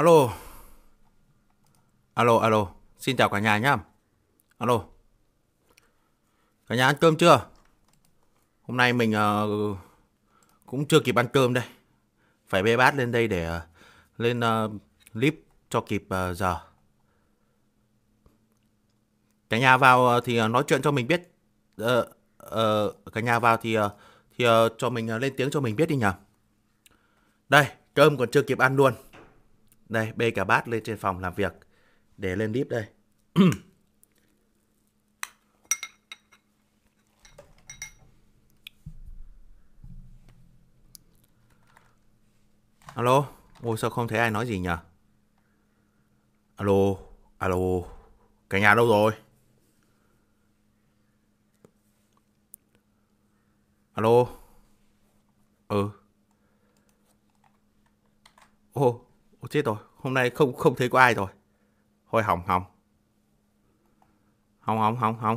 Alo, alo, xin chào cả nhà nhá. Alo, cả nhà ăn cơm chưa? Hôm nay mình cũng chưa kịp ăn cơm đây. Phải bê bát lên đây để lên clip cho kịp giờ. Cả nhà vào thì nói chuyện cho mình biết. Cả nhà vào thì cho mình lên tiếng cho mình biết đi nhờ. Đây, cơm còn chưa kịp ăn luôn. Đây, bê cả bát lên trên phòng làm việc để lên clip đây. Alo, ôi sao không thấy ai nói gì nhỉ? Alo, alo, cả nhà đâu rồi? Alo, ừ, ô chết rồi, hôm nay không không thấy có ai rồi. Thôi hỏng hỏng, hỏng.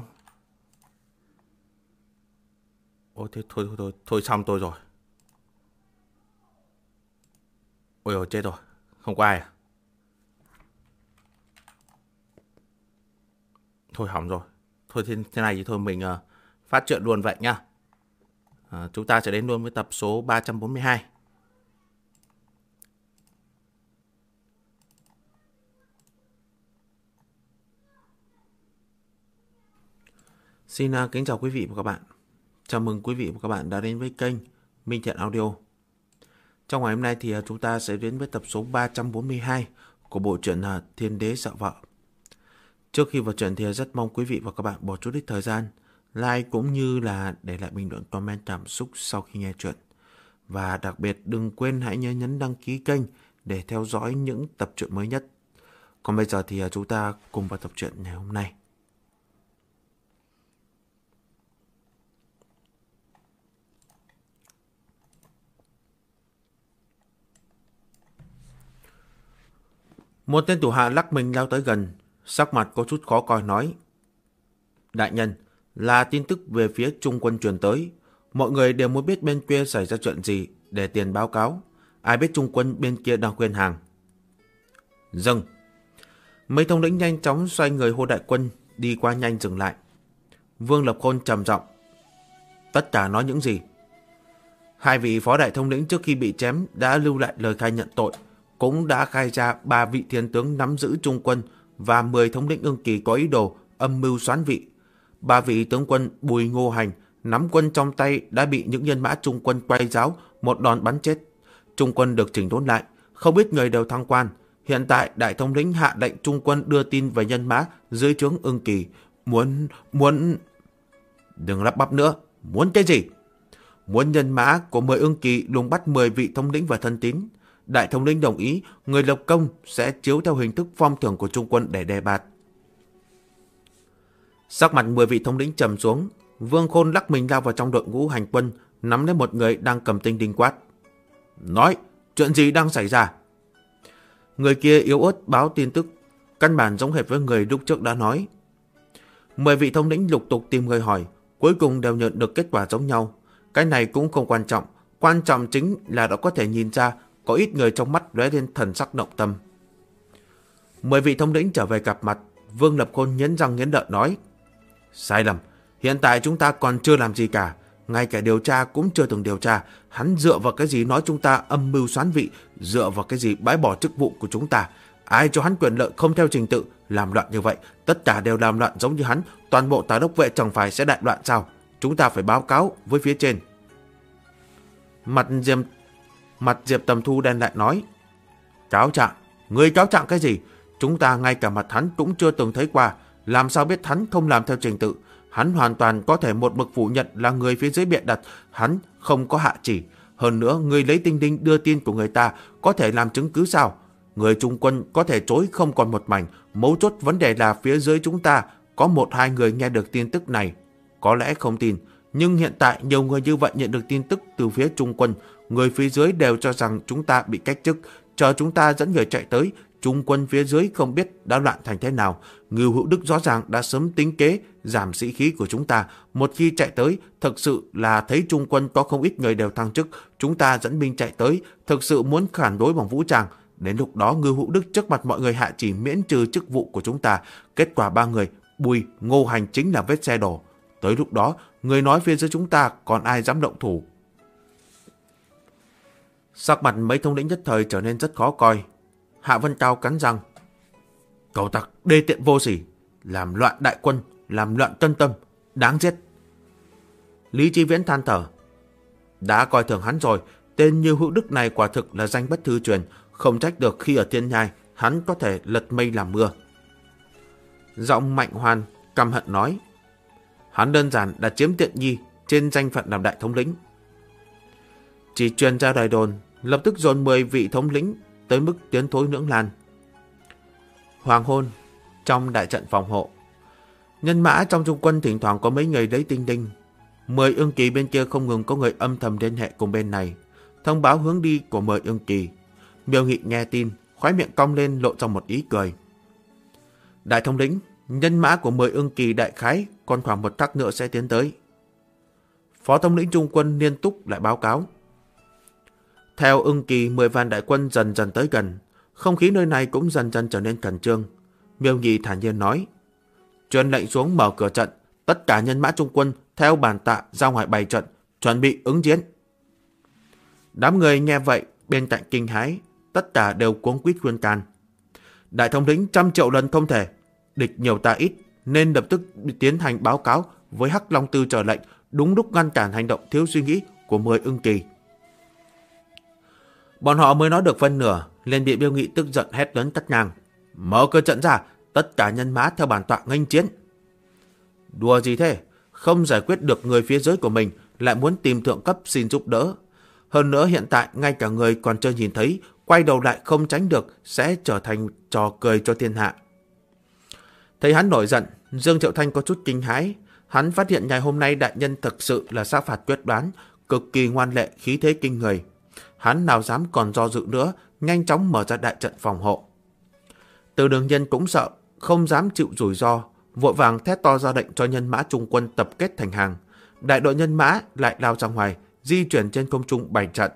Ôi thế thôi xong tôi rồi. Ôi ôi chết rồi, không có ai à? Thôi hỏng rồi. Thôi thế này thì thôi mình phát chuyện luôn vậy nhá. Chúng ta sẽ đến luôn với tập số 342. Xin kính chào quý vị và các bạn. Chào mừng quý vị và các bạn đã đến với kênh Minh Thiện Audio. Trong ngày hôm nay thì chúng ta sẽ đến với tập số 342 của bộ truyện Thiên Đế Sợ Vợ. Trước khi vào truyện thì rất mong quý vị và các bạn bỏ chút ít thời gian like cũng như là để lại bình luận comment cảm xúc sau khi nghe truyện. Và đặc biệt đừng quên hãy nhớ nhấn đăng ký kênh để theo dõi những tập truyện mới nhất. Còn bây giờ thì chúng ta cùng vào tập truyện ngày hôm nay. Một tên thủ hạ lắc mình lao tới gần, sắc mặt có chút khó coi nói: Đại nhân, là tin tức về phía Trung quân truyền tới. Mọi người đều muốn biết bên kia xảy ra chuyện gì để tiền báo cáo. Ai biết Trung quân bên kia đang khuyên hàng. Dừng. Mấy thống lĩnh nhanh chóng xoay người hô đại quân đi qua nhanh dừng lại. Vương Lập Khôn trầm giọng: Tất cả nói những gì? Hai vị phó đại thống lĩnh trước khi bị chém đã lưu lại lời khai nhận tội, cũng đã khai ra 3 vị thiên tướng nắm giữ Trung quân và 10 thống lĩnh Ưng Kỳ có ý đồ âm mưu soán vị. 3 vị tướng quân Bùi Ngô Hành nắm quân trong tay đã bị những nhân mã Trung quân quay giáo một đòn bắn chết. Trung quân được chỉnh đốn lại, không ít người đều thăng quan. Hiện tại đại thống lĩnh hạ lệnh Trung quân đưa tin về nhân mã dưới trướng Ưng Kỳ. Muốn... Đừng lắp bắp nữa, muốn cái gì? Muốn nhân mã của 10 Ưng Kỳ lùng bắt 10 vị thống lĩnh và thân tín. Đại thống lĩnh đồng ý, người lập công sẽ chiếu theo hình thức phong thưởng của Trung quân để đề bạt. Sắc mặt 10 vị thống lĩnh trầm xuống, Vương Khôn lắc mình lao vào trong đội ngũ hành quân, nắm lấy một người đang cầm tinh đinh quát: Nói, chuyện gì đang xảy ra? Người kia yếu ớt báo tin tức, căn bản giống hệt với người lúc trước đã nói. 10 vị thống lĩnh lục tục tìm người hỏi, cuối cùng đều nhận được kết quả giống nhau. Cái này cũng không quan trọng chính là đã có thể nhìn ra có ít người trong mắt lóe lên thần sắc động tâm. 10 vị thống lĩnh trở về gặp mặt, Vương Lập Khôn nghiến răng nghiến lợi nói: Sai lầm, hiện tại chúng ta còn chưa làm gì cả, ngay cả điều tra cũng chưa từng điều tra. Hắn dựa vào cái gì nói chúng ta âm mưu soán vị, dựa vào cái gì bãi bỏ chức vụ của chúng ta? Ai cho hắn quyền lợi không theo trình tự, làm loạn như vậy? Tất cả đều làm loạn giống như hắn, toàn bộ tà đốc vệ chẳng phải sẽ đại loạn sao? Chúng ta phải báo cáo với phía trên. Mặt Diệp Tầm Thu đen lại nói: Cáo trạng? Người cáo trạng cái gì? Chúng ta ngay cả mặt hắn cũng chưa từng thấy qua, làm sao biết hắn không làm theo trình tự? Hắn hoàn toàn có thể một mực phủ nhận là người phía dưới bịa đặt, hắn không có hạ chỉ. Hơn nữa, người lấy tinh đinh đưa tin của người ta có thể làm chứng cứ sao? Người Trung quân có thể chối không còn một mảnh. Mấu chốt vấn đề là phía dưới chúng ta có 1-2 người nghe được tin tức này, có lẽ không tin. Nhưng hiện tại nhiều người như vậy nhận được tin tức từ phía Trung quân, người phía dưới đều cho rằng chúng ta bị cách chức. Chờ chúng ta dẫn người chạy tới, Trung quân phía dưới không biết đã loạn thành thế nào. Ngưu Hữu Đức rõ ràng đã sớm tính kế giảm sĩ khí của chúng ta. Một khi chạy tới, thực sự là thấy Trung quân có không ít người đều thăng chức. Chúng ta dẫn binh chạy tới, thực sự muốn phản đối bằng vũ trang. Đến lúc đó Ngưu Hữu Đức trước mặt mọi người hạ chỉ miễn trừ chức vụ của chúng ta. Kết quả ba người Bùi, Ngô Hành chính là vết xe đổ. Tới lúc đó người nói phía dưới chúng ta còn ai dám động thủ. Sắc mặt mấy thống lĩnh nhất thời trở nên rất khó coi. Hạ Vân Cao cắn răng. Cẩu tặc đê tiện vô sỉ, làm loạn đại quân, làm loạn tân tâm, đáng giết. Lý Chí Viễn than thở. Đã coi thường hắn rồi, tên Như Hữu Đức này quả thực là danh bất thư truyền, không trách được khi ở Thiên Nhai hắn có thể lật mây làm mưa. Giọng Mạnh Hoan căm hận nói. Hắn đơn giản đã chiếm tiện nghi trên danh phận làm đại thống lĩnh. Chỉ truyền ra đài đồn, lập tức dồn 10 vị thống lĩnh tới mức tiến thối lưỡng lan. Hoàng hôn, trong đại trận phòng hộ, nhân mã trong trung quân thỉnh thoảng có mấy người lấy tinh đinh. 10 ương kỳ bên kia không ngừng có người âm thầm liên hệ cùng bên này, thông báo hướng đi của 10 ương kỳ. Miêu Nghị nghe tin, khóe miệng cong lên lộ ra một ý cười. Đại thống lĩnh, nhân mã của 10 ương kỳ đại khái còn khoảng một khắc nữa sẽ tiến tới. Phó thống lĩnh trung quân Liên Túc lại báo cáo. Theo ương kỳ 10 vạn đại quân dần dần tới gần, không khí nơi này cũng dần dần trở nên khẩn trương. Miêu Nghị thản nhiên nói. Truyền lệnh xuống mở cửa trận, tất cả nhân mã trung quân theo bản tạ ra ngoài bày trận, chuẩn bị ứng chiến. Đám người nghe vậy, bên cạnh kinh hãi, tất cả đều cuống quýt khuyên can. Đại thống lĩnh 100 triệu lần không thể, địch nhiều ta ít, nên lập tức tiến hành báo cáo với Hắc Long Tư chờ lệnh, đúng lúc ngăn cản hành động thiếu suy nghĩ của 10 ương kỳ. Bọn họ mới nói được phân nửa, liền bị Miêu Nghị tức giận hét lớn cắt ngang. Mở cửa trận ra, tất cả nhân mã theo bản tọa nghênh chiến. Đùa gì thế? Không giải quyết được người phía dưới của mình, lại muốn tìm thượng cấp xin giúp đỡ. Hơn nữa hiện tại ngay cả người còn chưa nhìn thấy, quay đầu lại không tránh được, sẽ trở thành trò cười cho thiên hạ. Thấy hắn nổi giận, Dương Triệu Thanh có chút kinh hãi. Hắn phát hiện ngày hôm nay đại nhân thực sự là sát phạt quyết đoán, cực kỳ ngoan lệ, khí thế kinh người. Hắn nào dám còn do dự nữa, nhanh chóng mở ra đại trận phòng hộ. Từ Đường Nhân cũng sợ, không dám chịu rủi ro, vội vàng thét to ra lệnh cho nhân mã trung quân tập kết thành hàng. Đại đội nhân mã lại lao ra ngoài, di chuyển trên không trung bày trận.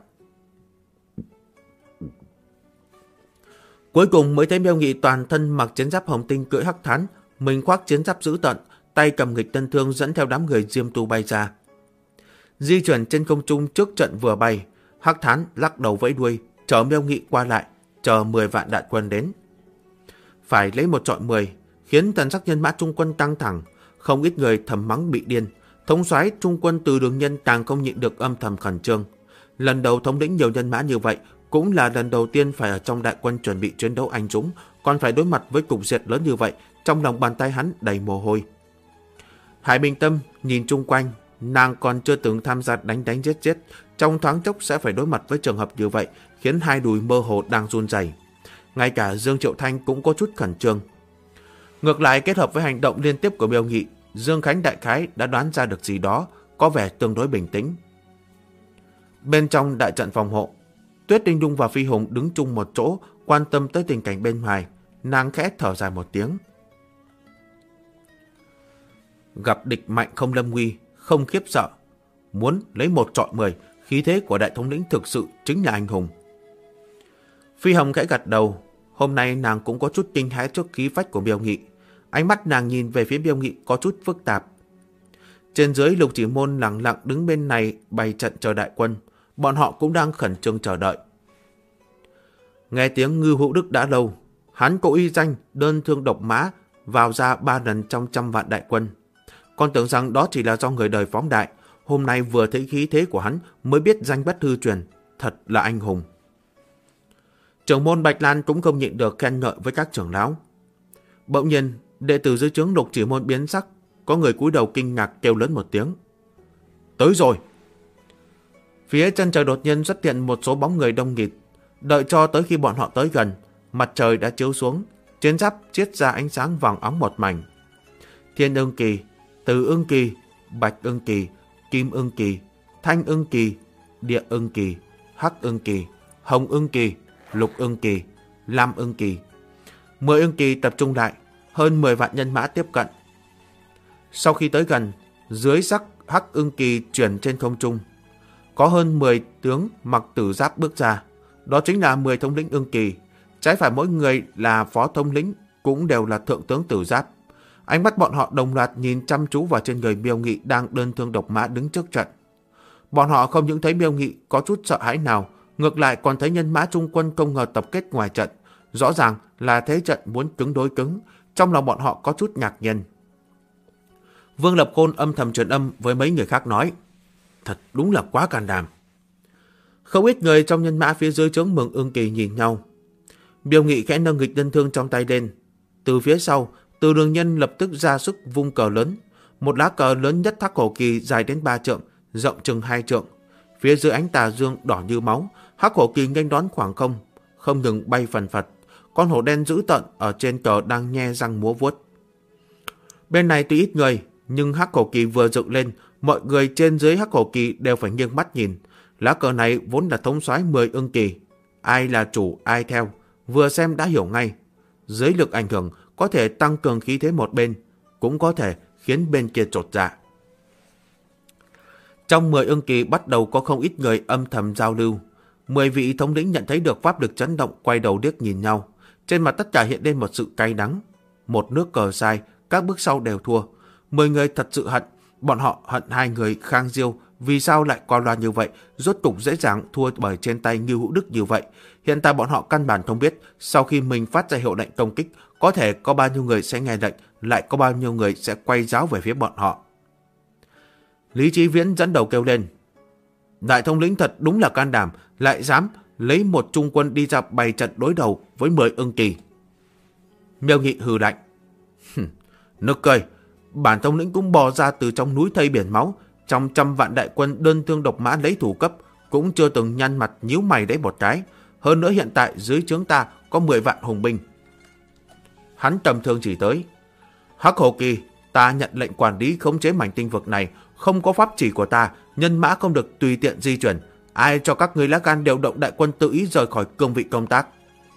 Cuối cùng mới thấy Miêu Nghị toàn thân mặc chiến giáp hồng tinh cưỡi hắc thán, mình khoác chiến giáp dữ tợn, tay cầm nghịch tân thương dẫn theo đám người Diêm Tu bay ra. Di chuyển trên không trung trước trận vừa bay, hắc thán lắc đầu vẫy đuôi, chờ Miêu Nghị qua lại, chờ 10 vạn đại quân đến. Phải lấy một chọi 10, khiến thần sắc nhân mã trung quân căng thẳng, không ít người thầm mắng bị điên. Thống soái trung quân Từ Đường Nhân càng không nhịn được âm thầm khẩn trương. Lần đầu thống lĩnh nhiều nhân mã như vậy, cũng là lần đầu tiên phải ở trong đại quân chuẩn bị chiến đấu anh dũng, còn phải đối mặt với cục diệt lớn như vậy, trong lòng bàn tay hắn đầy mồ hôi. Hải Bình Tâm nhìn chung quanh, nàng còn chưa từng tham gia đánh giết, trong thoáng chốc sẽ phải đối mặt với trường hợp như vậy, khiến hai đùi mơ hồ đang run rẩy. Ngay cả Dương Triệu Thanh cũng có chút khẩn trương. Ngược lại kết hợp với hành động liên tiếp của Miêu Nghị, Dương Khánh đại khái đã đoán ra được gì đó, có vẻ tương đối bình tĩnh. Bên trong đại trận phòng hộ, Tuyết Đinh Đung và Phi Hùng đứng chung một chỗ, quan tâm tới tình cảnh bên ngoài. Nàng khẽ thở dài một tiếng. Gặp địch mạnh không lâm nguy, không khiếp sợ, muốn lấy một trọi 10, khí thế của đại thống lĩnh thực sự chính là anh hùng. Phi Hồng khẽ gật đầu. Hôm nay nàng cũng có chút kinh hãi trước khí phách của Miêu Nghị. Ánh mắt nàng nhìn về phía Miêu Nghị có chút phức tạp. Trên dưới Lục Chỉ Môn lặng lặng đứng bên này bày trận chờ đại quân. Bọn họ cũng đang khẩn trương chờ đợi. Nghe tiếng Ngưu Hữu Đức đã lâu. Hắn có uy danh đơn thương độc mã, vào ra 3 lần trong 100 vạn đại quân. Còn tưởng rằng đó chỉ là do người đời phóng đại. Hôm nay vừa thấy khí thế của hắn mới biết danh bất hư truyền. Thật là anh hùng. Trưởng môn Bạch Lan cũng không nhịn được khen ngợi với các trưởng lão. Bỗng nhiên, đệ tử dưới trướng Lục Chỉ Môn biến sắc, có người cúi đầu kinh ngạc kêu lớn một tiếng. Tới rồi! Phía chân trời đột nhiên xuất hiện một số bóng người đông nghịt. Đợi cho tới khi bọn họ tới gần, mặt trời đã chiếu xuống, chiến giáp chiết ra ánh sáng vàng óng một mảnh. Thiên Ưng Kỳ, Từ Ưng Kỳ, Bạch Ưng Kỳ, Kim Ưng Kỳ, Thanh Ưng Kỳ, Địa Ưng Kỳ, Hắc Ưng Kỳ, Hồng Ưng Kỳ, Lục Ưng Kỳ, Lam Ưng Kỳ. 10 ưng kỳ tập trung lại, hơn 10 vạn nhân mã tiếp cận. Sau khi tới gần, dưới sắc Hắc Ưng Kỳ chuyển trên không trung, có hơn 10 tướng mặc tử giáp bước ra. Đó chính là 10 thống lĩnh ưng kỳ. trái phải mỗi người là phó thống lĩnh, cũng đều là thượng tướng tử giáp. Ánh mắt bọn họ đồng loạt nhìn chăm chú vào trên người Miêu Nghị đang đơn thương độc mã đứng trước trận. Bọn họ không những thấy Miêu Nghị có chút sợ hãi nào, ngược lại còn thấy nhân mã trung quân không ngờ tập kết ngoài trận. Rõ ràng là thế trận muốn cứng đối cứng, trong lòng bọn họ có chút ngạc nhiên. Vương Lập Khôn âm thầm truyền âm với mấy người khác nói, thật đúng là quá can đảm. Không ít người trong nhân mã phía dưới trướng Mường Ưng Kỳ nhìn nhau. Miêu Nghị khẽ nâng nghịch đơn thương trong tay lên. Từ phía sau, Từ Đường Nhân lập tức ra sức vung cờ lớn. Một lá cờ lớn nhất Thác Hổ Kỳ dài đến 3 trượng, rộng chừng 2 trượng. Phía dưới ánh tà dương đỏ như máu, Hắc Hổ Kỳ nghênh đón khoảng không, không ngừng bay phần phật. Con hổ đen dữ tợn ở trên cờ đang nhe răng múa vuốt. Bên này tuy ít người, nhưng Hắc Hổ Kỳ vừa dựng lên, mọi người trên dưới Hắc Hổ Kỳ đều phải nghiêng mắt nhìn. Lá cờ này vốn là thống soái 10 Ưng Kỳ, ai là chủ ai theo, vừa xem đã hiểu ngay. Dưới lực ảnh hưởng có thể tăng cường khí thế một bên, cũng có thể khiến bên kia chột dạ. Trong 10 Ưng Kỳ bắt đầu có không ít người âm thầm giao lưu. 10 vị thống lĩnh nhận thấy được pháp lực chấn động, quay đầu điếc nhìn nhau. Trên mặt tất cả hiện lên một sự cay đắng. Một nước cờ sai, các bước sau đều thua. 10 người thật sự hận. Bọn họ hận hai người Khang Diêu vì sao lại qua loa như vậy, rốt cục dễ dàng thua bởi trên tay Ngưu Hữu Đức như vậy. Hiện tại bọn họ căn bản không biết sau khi mình phát ra hiệu lệnh công kích, có thể có bao nhiêu người sẽ nghe lệnh, lại có bao nhiêu người sẽ quay giáo về phía bọn họ. Lý Chí Viễn dẫn đầu kêu lên, đại thống lĩnh thật đúng là can đảm, lại dám lấy một trung quân đi ra bày trận đối đầu với 10 Ưng Kỳ. Miêu Nghị hừ lạnh, nực cười, bản thống lĩnh cũng bò ra từ trong núi thây biển máu, trong 100 vạn đại quân đơn thương độc mã lấy thủ cấp, cũng chưa từng nhăn mặt nhíu mày đấy một cái. Hơn nữa hiện tại dưới trướng ta có 10 vạn hùng binh. Hắn trầm thương chỉ tới, Hắc Hổ Kỳ, ta nhận lệnh quản lý khống chế mảnh tinh vực này, không có pháp chỉ của ta, nhân mã không được tùy tiện di chuyển. Ai cho các người lá gan điều động đại quân tự ý rời khỏi cương vị công tác?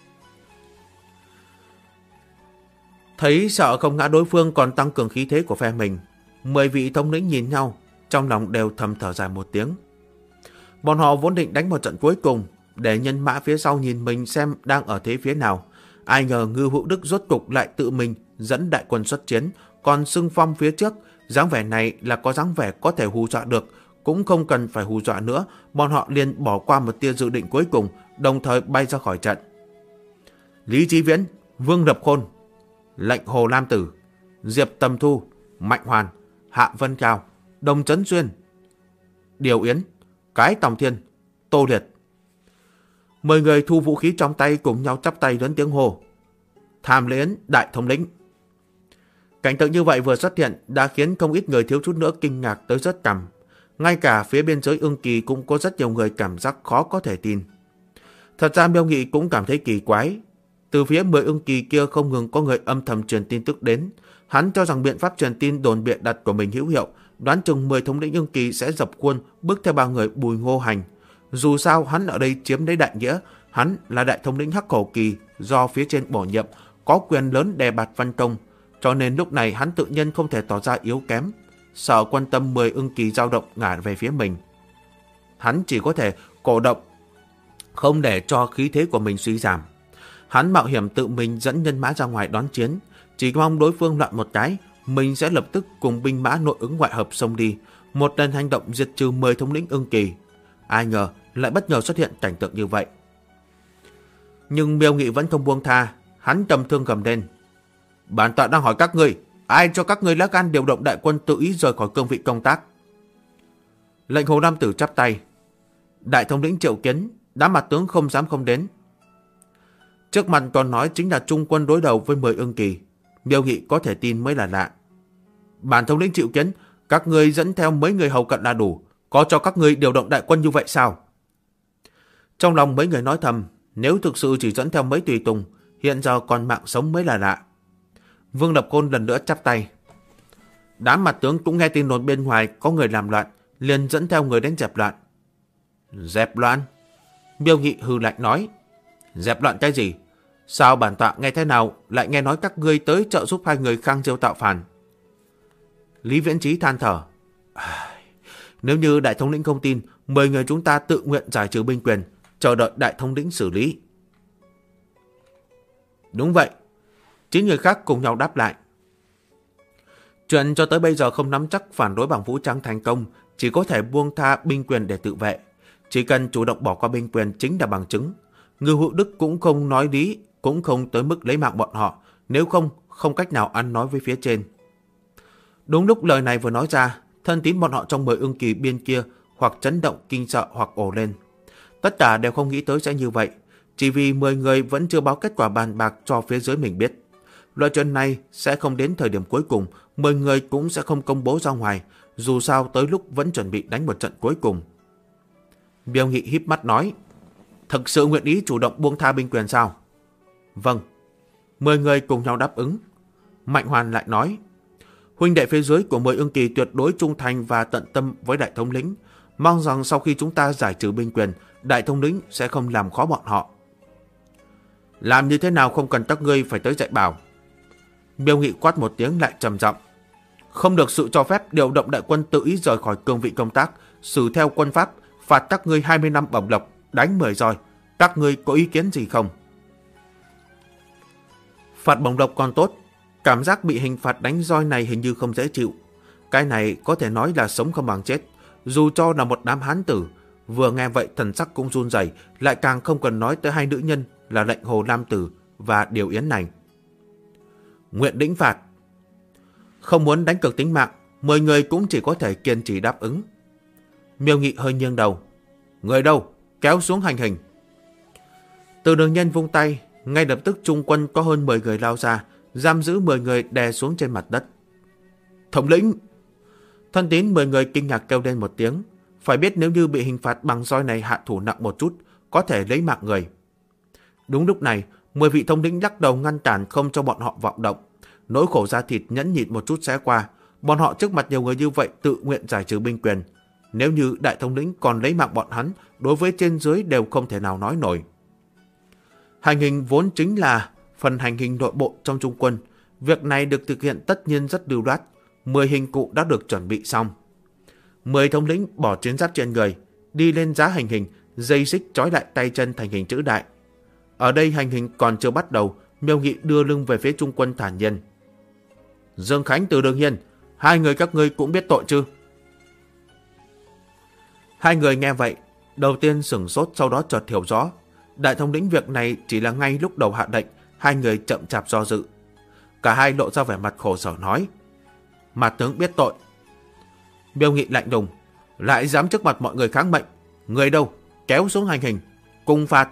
Thấy sợ không ngã đối phương còn tăng cường khí thế của phe mình, 10 vị thống lĩnh nhìn nhau, trong lòng đều thầm thở dài một tiếng. Bọn họ vốn định đánh một trận cuối cùng, để nhân mã phía sau nhìn mình xem đang ở thế phía nào. Ai ngờ Ngưu Hữu Đức rốt cục lại tự mình dẫn đại quân xuất chiến, còn xưng phong phía trước. Dáng vẻ này là có dáng vẻ có thể hù dọa được, cũng không cần phải hù dọa nữa. Bọn họ liền bỏ qua một tia dự định cuối cùng, đồng thời bay ra khỏi trận. Lý Chí Viễn, Vương Lập Khôn, lệnh Hồ Lam Tử, Diệp Tầm Thu, Mạnh Hoàn, Hạ Vân Cao, Đồng Chấn Xuyên, Điều Yến, Cái Tòng Thiên, Tô Liệt. 10 người thu vũ khí trong tay cùng nhau chắp tay lớn tiếng hô, tham lĩnh đại thống lĩnh. Cảnh tượng như vậy vừa xuất hiện đã khiến không ít người thiếu chút nữa kinh ngạc tới rớt cằm. Ngay cả phía biên giới Ưng Kỳ cũng có rất nhiều người cảm giác khó có thể tin. Thật ra Miêu Nghị cũng cảm thấy kỳ quái. Từ phía 10 Ưng Kỳ kia không ngừng có người âm thầm truyền tin tức đến. Hắn cho rằng biện pháp truyền tin đồn bịa đặt của mình hữu hiệu, đoán chừng 10 thống lĩnh Ưng Kỳ sẽ dập khuôn bước theo 3 người Bùi Ngô Hành. Dù sao hắn ở đây chiếm lấy đại nghĩa, hắn là đại thống lĩnh Hắc Hổ Kỳ do phía trên bổ nhiệm, có quyền lớn đè bạt văn công, cho nên lúc này hắn tự nhiên không thể tỏ ra yếu kém, sợ quan tâm 10 Ưng Kỳ dao động ngả về phía mình. Hắn chỉ có thể cổ động, không để cho khí thế của mình suy giảm. Hắn mạo hiểm tự mình dẫn nhân mã ra ngoài đón chiến, chỉ mong đối phương loạn một cái, mình sẽ lập tức cùng binh mã nội ứng ngoại hợp xông đi, một lần hành động diệt trừ 10 thống lĩnh Ưng Kỳ. Ai ngờ lại bất ngờ xuất hiện cảnh tượng như vậy. Nhưng Miêu Nghị vẫn không buông tha, hắn trầm thương gầm lên, bản tọa đang hỏi các ngươi, ai cho các ngươi lá gan điều động đại quân tự ý rời khỏi cương vị công tác? Lệnh Hồ Nam Tử chắp tay, đại thống lĩnh triệu kiến, đám mặt tướng không dám không đến. Trước mặt còn nói chính là trung quân đối đầu với 10 Ưng Kỳ, Miêu Nghị có thể tin mới là lạ. Bản thống lĩnh triệu kiến, các ngươi dẫn theo mấy người hầu cận là đủ, có cho các ngươi điều động đại quân như vậy sao? Trong lòng mấy người nói thầm, nếu thực sự chỉ dẫn theo mấy tùy tùng, hiện giờ còn mạng sống mới là lạ. Vương Lập Khôn lần nữa chắp tay. Đám mặt tướng cũng nghe tin đồn bên ngoài có người làm loạn, liền dẫn theo người đến dẹp loạn. Dẹp loạn? Miêu Nghị hừ lạnh nói. Dẹp loạn cái gì? Sao bản tọa nghe thế nào lại nghe nói các ngươi tới trợ giúp hai người Khang Diêu tạo phản? Lý Viễn Chí than thở. Nếu như đại thống lĩnh không tin, 10 người chúng ta tự nguyện giải trừ binh quyền, chờ đợi đại thống lĩnh xử lý. Đúng vậy. 9 người khác cùng nhau đáp lại. Chuyện cho tới bây giờ không nắm chắc phản đối bằng vũ trang thành công, chỉ có thể buông tha binh quyền để tự vệ. Chỉ cần chủ động bỏ qua binh quyền chính là bằng chứng. Ngưu Hữu Đức cũng không nói lý, cũng không tới mức lấy mạng bọn họ, nếu không, không cách nào ăn nói với phía trên. Đúng lúc lời này vừa nói ra, thân tín bọn họ trong 10 ưng kỳ biên kia hoặc chấn động kinh sợ hoặc ồ lên. Tất cả đều không nghĩ tới sẽ như vậy, chỉ vì 10 người vẫn chưa báo kết quả bàn bạc cho phía dưới mình biết. Loại chuyện này sẽ không đến thời điểm cuối cùng, 10 người cũng sẽ không công bố ra ngoài, dù sao tới lúc vẫn chuẩn bị đánh một trận cuối cùng. Miêu Nghị híp mắt nói, thực sự nguyện ý chủ động buông tha binh quyền sao? Vâng. 10 người cùng nhau đáp ứng. Mạnh Hoàn lại nói, huynh đệ phía dưới của 10 ưng kỳ tuyệt đối trung thành và tận tâm với đại thống lĩnh, mong rằng sau khi chúng ta giải trừ binh quyền, đại thống lĩnh sẽ không làm khó bọn họ. Làm như thế nào không cần các ngươi phải tới dạy bảo. Miêu Nghị quát một tiếng lại trầm giọng, không được sự cho phép điều động đại quân tự ý rời khỏi cương vị công tác, xử theo quân pháp, phạt các ngươi 20 năm bổng lộc, đánh 10 roi. Các ngươi có ý kiến gì không? Phạt bổng lộc còn tốt, cảm giác bị hình phạt đánh roi này hình như không dễ chịu. Cái này có thể nói là sống không bằng chết. Dù cho là một đám hán tử, vừa nghe vậy thần sắc cũng run rẩy, lại càng không cần nói tới hai nữ nhân là lệnh Hồ Nam Tử và Điều Yến này. Nguyện lĩnh phạt. Không muốn đánh cược tính mạng, 10 người cũng chỉ có thể kiên trì đáp ứng. Miêu Nghị hơi nghiêng đầu. Người đâu? Kéo xuống hành hình. Từ Đường Nhân vung tay, ngay lập tức trung quân có hơn 10 người lao ra, giam giữ 10 người đè xuống trên mặt đất. Thống lĩnh! Thân tín 10 người kinh ngạc kêu lên một tiếng. Phải biết nếu như bị hình phạt bằng roi này hạ thủ nặng một chút, có thể lấy mạng người. Đúng lúc này, 10 vị thống lĩnh lắc đầu ngăn cản không cho bọn họ vọng động. Nỗi khổ da thịt nhẫn nhịn một chút sẽ qua. Bọn họ trước mặt nhiều người như vậy tự nguyện giải trừ binh quyền. Nếu như đại thống lĩnh còn lấy mạng bọn hắn, đối với trên dưới đều không thể nào nói nổi. Hành hình vốn chính là phần hành hình nội bộ trong trung quân. Việc này được thực hiện tất nhiên rất lưu loát. 10 hình cụ đã được chuẩn bị xong. 10 thống lĩnh bỏ chiến giáp trên người, đi lên giá hành hình, dây xích trói lại tay chân thành hình chữ đại. Ở đây hành hình còn chưa bắt đầu, Miêu Nghị đưa lưng về phía trung quân thản nhiên. Dương Khánh, Từ Đường Hiên, hai người các ngươi cũng biết tội chứ? Hai người nghe vậy, đầu tiên sửng sốt, sau đó chợt hiểu rõ. Đại thống lĩnh việc này chỉ là ngay lúc đầu hạ lệnh, hai người chậm chạp do dự. Cả hai lộ ra vẻ mặt khổ sở nói, mà tướng biết tội. Miêu Nghị lạnh lùng, lại dám trước mặt mọi người kháng mệnh. Người đâu? Kéo xuống hành hình, cùng phạt.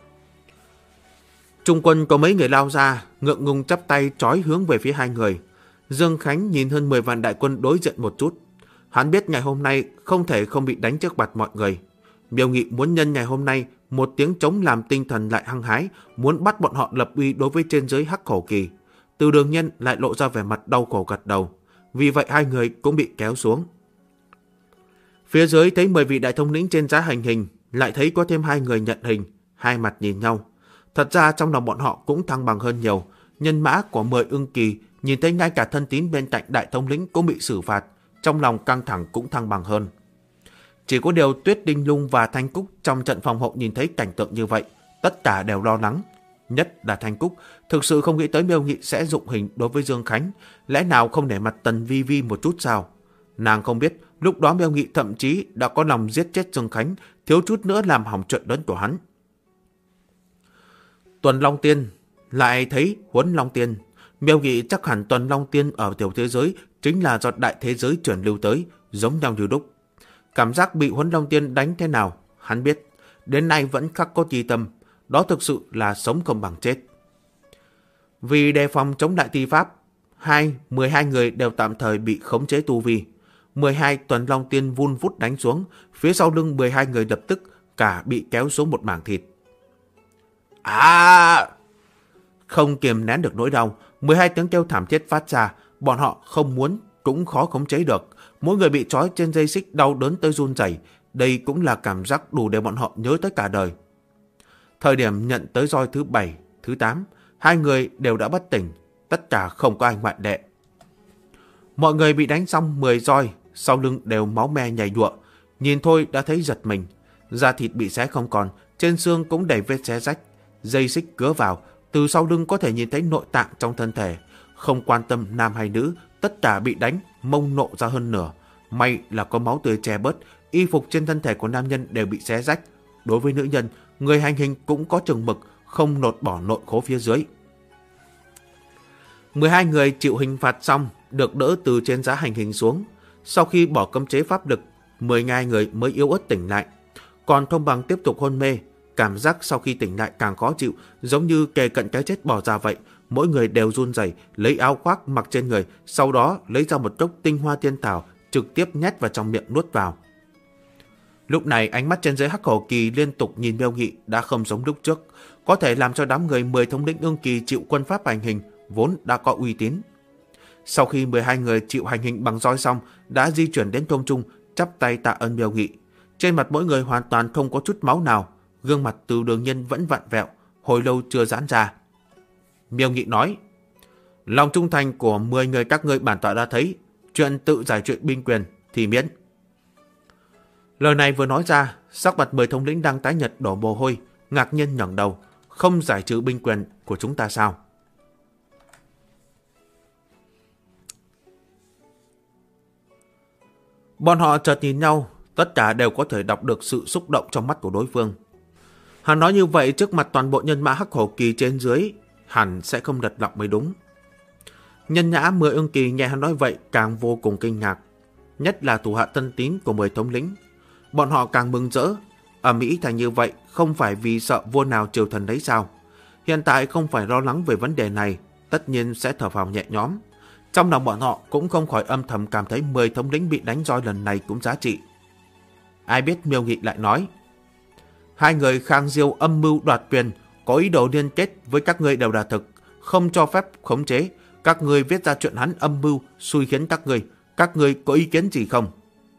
Trung quân có mấy người lao ra, ngượng ngùng chắp tay trói hướng về phía hai người. Dương Khánh nhìn hơn 10 vạn đại quân đối diện một chút. Hắn biết ngày hôm nay không thể không bị đánh trước mặt mọi người. Miêu Nghị muốn nhân ngày hôm nay một tiếng trống làm tinh thần lại hăng hái, muốn bắt bọn họ lập uy đối với trên giới Hắc Khổ Kỳ. Từ Đường Nhân lại lộ ra vẻ mặt đau khổ gật đầu. Vì vậy hai người cũng bị kéo xuống. Phía dưới thấy 10 vị đại thống lĩnh trên giá hành hình, lại thấy có thêm hai người nhận hình, hai mặt nhìn nhau. Thật ra trong lòng bọn họ cũng thăng bằng hơn nhiều. Nhân mã của 10 ưng kỳ nhìn thấy ngay cả thân tín bên cạnh đại thống lĩnh cũng bị xử phạt, trong lòng căng thẳng cũng thăng bằng hơn. Chỉ có điều Tuyết Đinh Lung và Thanh Cúc trong trận phòng hộ nhìn thấy cảnh tượng như vậy, tất cả đều lo lắng. Nhất là Thanh Cúc, thực sự không nghĩ tới Miêu Nghị sẽ dụng hình đối với Dương Khánh, lẽ nào không để mặt Tần Vi Vi một chút sao? Nàng không biết, lúc đó Miêu Nghị thậm chí đã có lòng giết chết Dương Khánh, thiếu chút nữa làm hỏng chuyện lớn của hắn. Tuần Long Tiên lại thấy Huấn Long Tiên. Miêu Nghị chắc hẳn Tuần Long Tiên ở tiểu thế giới chính là do đại thế giới chuyển lưu tới, giống nhau như đúc. Cảm giác bị Huấn Long Tiên đánh thế nào, hắn biết, đến nay vẫn khắc cốt ghi tâm, đó thực sự là sống không bằng chết. Vì đề phòng chống lại ti pháp, 12 người đều tạm thời bị khống chế tu vi. 12 Tuần Long Tiên vun vút đánh xuống, phía sau lưng 12 người lập tức cả bị kéo xuống một mảng thịt. Không kiềm nén được nỗi đau, 12 tiếng kêu thảm thiết phát ra, bọn họ không muốn cũng khó khống chế được. Mỗi người bị trói trên dây xích đau đớn tới run rẩy, đây cũng là cảm giác đủ để bọn họ nhớ tới cả đời. Thời điểm nhận tới roi thứ 7, thứ 8, hai người đều đã bất tỉnh, tất cả không có ai ngoại lệ. Mọi người bị đánh xong 10 roi, sau lưng đều máu me nhảy nhụa, nhìn thôi đã thấy giật mình. Da thịt bị xé không còn, trên xương cũng đầy vết xé rách, dây xích cứa vào, Từ sau lưng có thể nhìn thấy nội tạng trong thân thể, không quan tâm nam hay nữ, tất cả bị đánh, mông nộ ra hơn nửa. May là có máu tươi che bớt, y phục trên thân thể của nam nhân đều bị xé rách. Đối với nữ nhân, người hành hình cũng có chừng mực, không lột bỏ nội khố phía dưới. 12 người chịu hình phạt xong, được đỡ từ trên giá hành hình xuống. Sau khi bỏ cấm chế pháp lực, 12 người mới yếu ớt tỉnh lại. Còn Thông Bằng tiếp tục hôn mê, cảm giác sau khi tỉnh lại càng khó chịu, giống như kề cận cái chết bỏ ra vậy. Mỗi người đều run rẩy, lấy áo khoác mặc trên người, sau đó lấy ra một cốc tinh hoa tiên thảo, trực tiếp nhét vào trong miệng nuốt vào. Lúc này ánh mắt trên dưới Hắc Hổ Kỳ liên tục nhìn Miêu Nghị đã không giống lúc trước, có thể làm cho đám người 10 thống lĩnh Ương Kỳ chịu quân pháp hành hình vốn đã có uy tín. Sau khi 12 người chịu hành hình bằng roi xong, đã di chuyển đến không trung, chắp tay tạ ơn Miêu Nghị. Trên mặt mỗi người hoàn toàn không có chút máu nào, gương mặt Từ Đường Nhân vẫn vặn vẹo, hồi lâu chưa giãn ra. Miêu Nghị nói: lòng trung thành của 10 người các ngươi bản tọa đã thấy, chuyện tự giải chuyện binh quyền thì miễn. Lời này vừa nói ra, sắc mặt 10 thống lĩnh đang tái nhợt đổ mồ hôi, ngạc nhiên ngẩng đầu. Không giải trừ binh quyền của chúng ta sao? Bọn họ chợt nhìn nhau, tất cả đều có thể đọc được sự xúc động trong mắt của đối phương. Hắn nói như vậy trước mặt toàn bộ nhân mã Hắc Hổ Kỳ trên dưới, hẳn sẽ không lật lọng mới đúng. Nhân nhã 10 Ương Kỳ nghe hắn nói vậy càng vô cùng kinh ngạc, nhất là thủ hạ thân tín của 10 thống lĩnh. Bọn họ càng mừng rỡ. Ở Mỹ thành như vậy không phải vì sợ vua nào triều thần đấy sao? Hiện tại không phải lo lắng về vấn đề này, tất nhiên sẽ thở phào nhẹ nhõm. Trong lòng bọn họ cũng không khỏi âm thầm cảm thấy 10 thống lĩnh bị đánh roi lần này cũng giá trị. Ai biết Miêu Nghị lại nói: hai người Khang Diêu âm mưu đoạt quyền, có ý đồ liên kết với các ngươi đều là thực, không cho phép khống chế. Các ngươi viết ra chuyện hắn âm mưu xui khiến các ngươi có ý kiến gì không?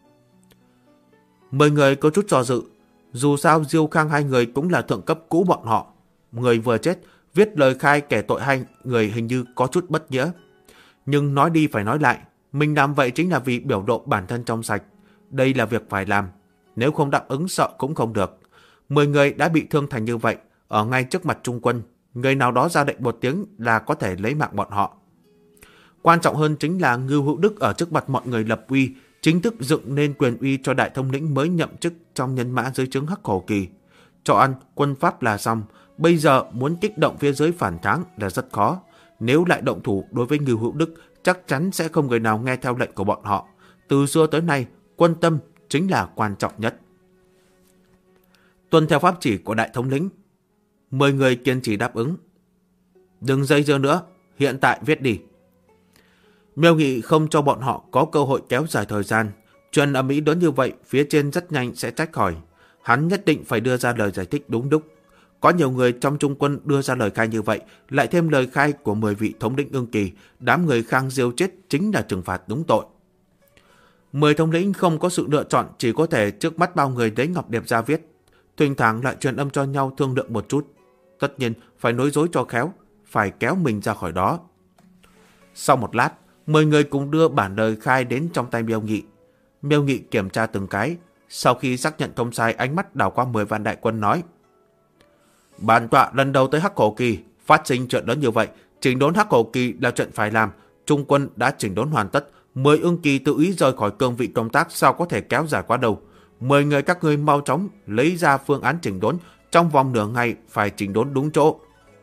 10 người có chút do dự. Dù sao Diêu Khang hai người cũng là thượng cấp cũ bọn họ. Người vừa chết, viết lời khai kẻ tội hai người hình như có chút bất nghĩa. Nhưng nói đi phải nói lại, mình làm vậy chính là vì biểu lộ bản thân trong sạch. Đây là việc phải làm, nếu không đáp ứng sợ cũng không được. 10 người đã bị thương thành như vậy, ở ngay trước mặt trung quân, người nào đó ra lệnh một tiếng là có thể lấy mạng bọn họ. Quan trọng hơn chính là Ngưu Hữu Đức ở trước mặt mọi người lập uy, chính thức dựng nên quyền uy cho đại thống lĩnh mới nhậm chức trong nhân mã dưới trướng Hắc Hổ Kỳ. Cho ăn quân pháp là xong, bây giờ muốn kích động phía dưới phản kháng là rất khó. Nếu lại động thủ đối với Ngưu Hữu Đức, chắc chắn sẽ không người nào nghe theo lệnh của bọn họ. Từ xưa tới nay, quân tâm chính là quan trọng nhất. Tuân theo pháp chỉ của đại thống lĩnh, 10 người kiên trì đáp ứng. Đừng dây dưa nữa, hiện tại viết đi. Miêu Nghị không cho bọn họ có cơ hội kéo dài thời gian. Chuyện ở Mỹ lớn như vậy, phía trên rất nhanh sẽ trách hỏi. Hắn nhất định phải đưa ra lời giải thích đúng đúc. Có nhiều người trong trung quân đưa ra lời khai như vậy, lại thêm lời khai của 10 vị thống lĩnh Ương Kỳ, đám người Khang Diêu chết chính là trừng phạt đúng tội. 10 thống lĩnh không có sự lựa chọn, chỉ có thể trước mắt bao người lấy ngọc điệp ra viết. Thỉnh thoảng lại truyền âm cho nhau thương lượng một chút. Tất nhiên phải nói dối cho khéo, phải kéo mình ra khỏi đó. Sau một lát, 10 người cùng đưa bản lời khai đến trong tay Miêu Nghị. Miêu Nghị kiểm tra từng cái, sau khi xác nhận không sai, ánh mắt đảo qua 10 vạn đại quân nói: bản tọa lần đầu tới Hắc Hổ Kỳ, phát sinh chuyện lớn như vậy, chỉnh đốn Hắc Hổ Kỳ là chuyện phải làm. Trung quân đã chỉnh đốn hoàn tất, 10 Ương Kỳ tự ý rời khỏi cương vị công tác, sao có thể kéo dài quá đâu. 10 người các ngươi mau chóng lấy ra phương án chỉnh đốn, trong vòng nửa ngày phải chỉnh đốn đúng chỗ.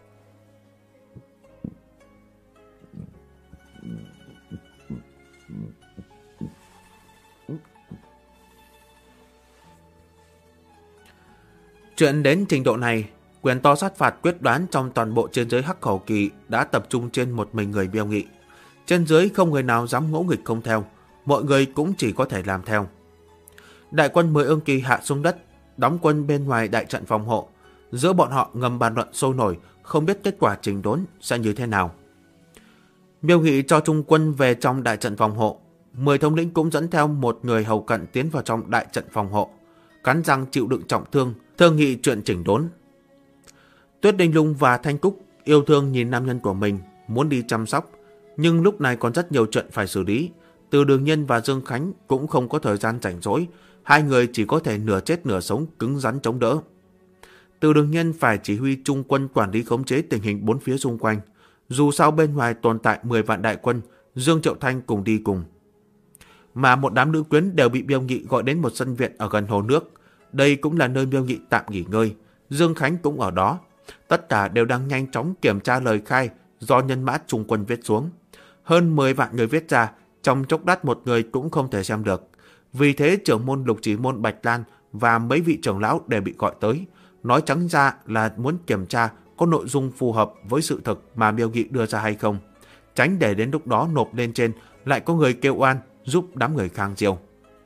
Chuyện đến trình độ này, quyền to sát phạt quyết đoán trong toàn bộ trên giới Hắc Hổ Kỳ đã tập trung trên một mình người Miêu Nghị. Trên dưới không người nào dám ngỗ nghịch không theo, mọi người cũng chỉ có thể làm theo. Đại quân 10 Ương Kỳ hạ xuống đất, đóng quân bên ngoài đại trận phòng hộ. Giữa bọn họ ngầm bàn luận sôi nổi, không biết kết quả chỉnh đốn sẽ như thế nào. Miêu Nghị cho trung quân về trong đại trận phòng hộ. 10 thống lĩnh cũng dẫn theo một người hầu cận tiến vào trong đại trận phòng hộ, cắn răng chịu đựng trọng thương, thương nghị chuyện chỉnh đốn. Tuyết Đinh Lung và Thanh Cúc yêu thương nhìn nam nhân của mình, muốn đi chăm sóc, nhưng lúc này còn rất nhiều chuyện phải xử lý. Từ Đường Nhân và Dương Khánh cũng không có thời gian rảnh rỗi, hai người chỉ có thể nửa chết nửa sống cứng rắn chống đỡ. Từ Đường Nhân phải chỉ huy trung quân quản lý khống chế tình hình bốn phía xung quanh. Dù sao bên ngoài tồn tại 10 vạn đại quân, Dương Triệu Thanh cùng đi cùng. Mà một đám nữ quyến đều bị Miêu Nghị gọi đến một sân viện ở gần hồ nước. Đây cũng là nơi Miêu Nghị tạm nghỉ ngơi. Dương Khánh cũng ở đó. Tất cả đều đang nhanh chóng kiểm tra lời khai do nhân mã trung quân viết xuống. Hơn 10 vạn người viết ra, trong chốc lát một người cũng không thể xem được. Vì thế trưởng môn Lục Chỉ Môn Bạch Lan và mấy vị trưởng lão đều bị gọi tới. Nói trắng ra là muốn kiểm tra có nội dung phù hợp với sự thực mà Miêu Nghị đưa ra hay không. Tránh để đến lúc đó nộp lên trên lại có người kêu oan giúp đám người khang diêu.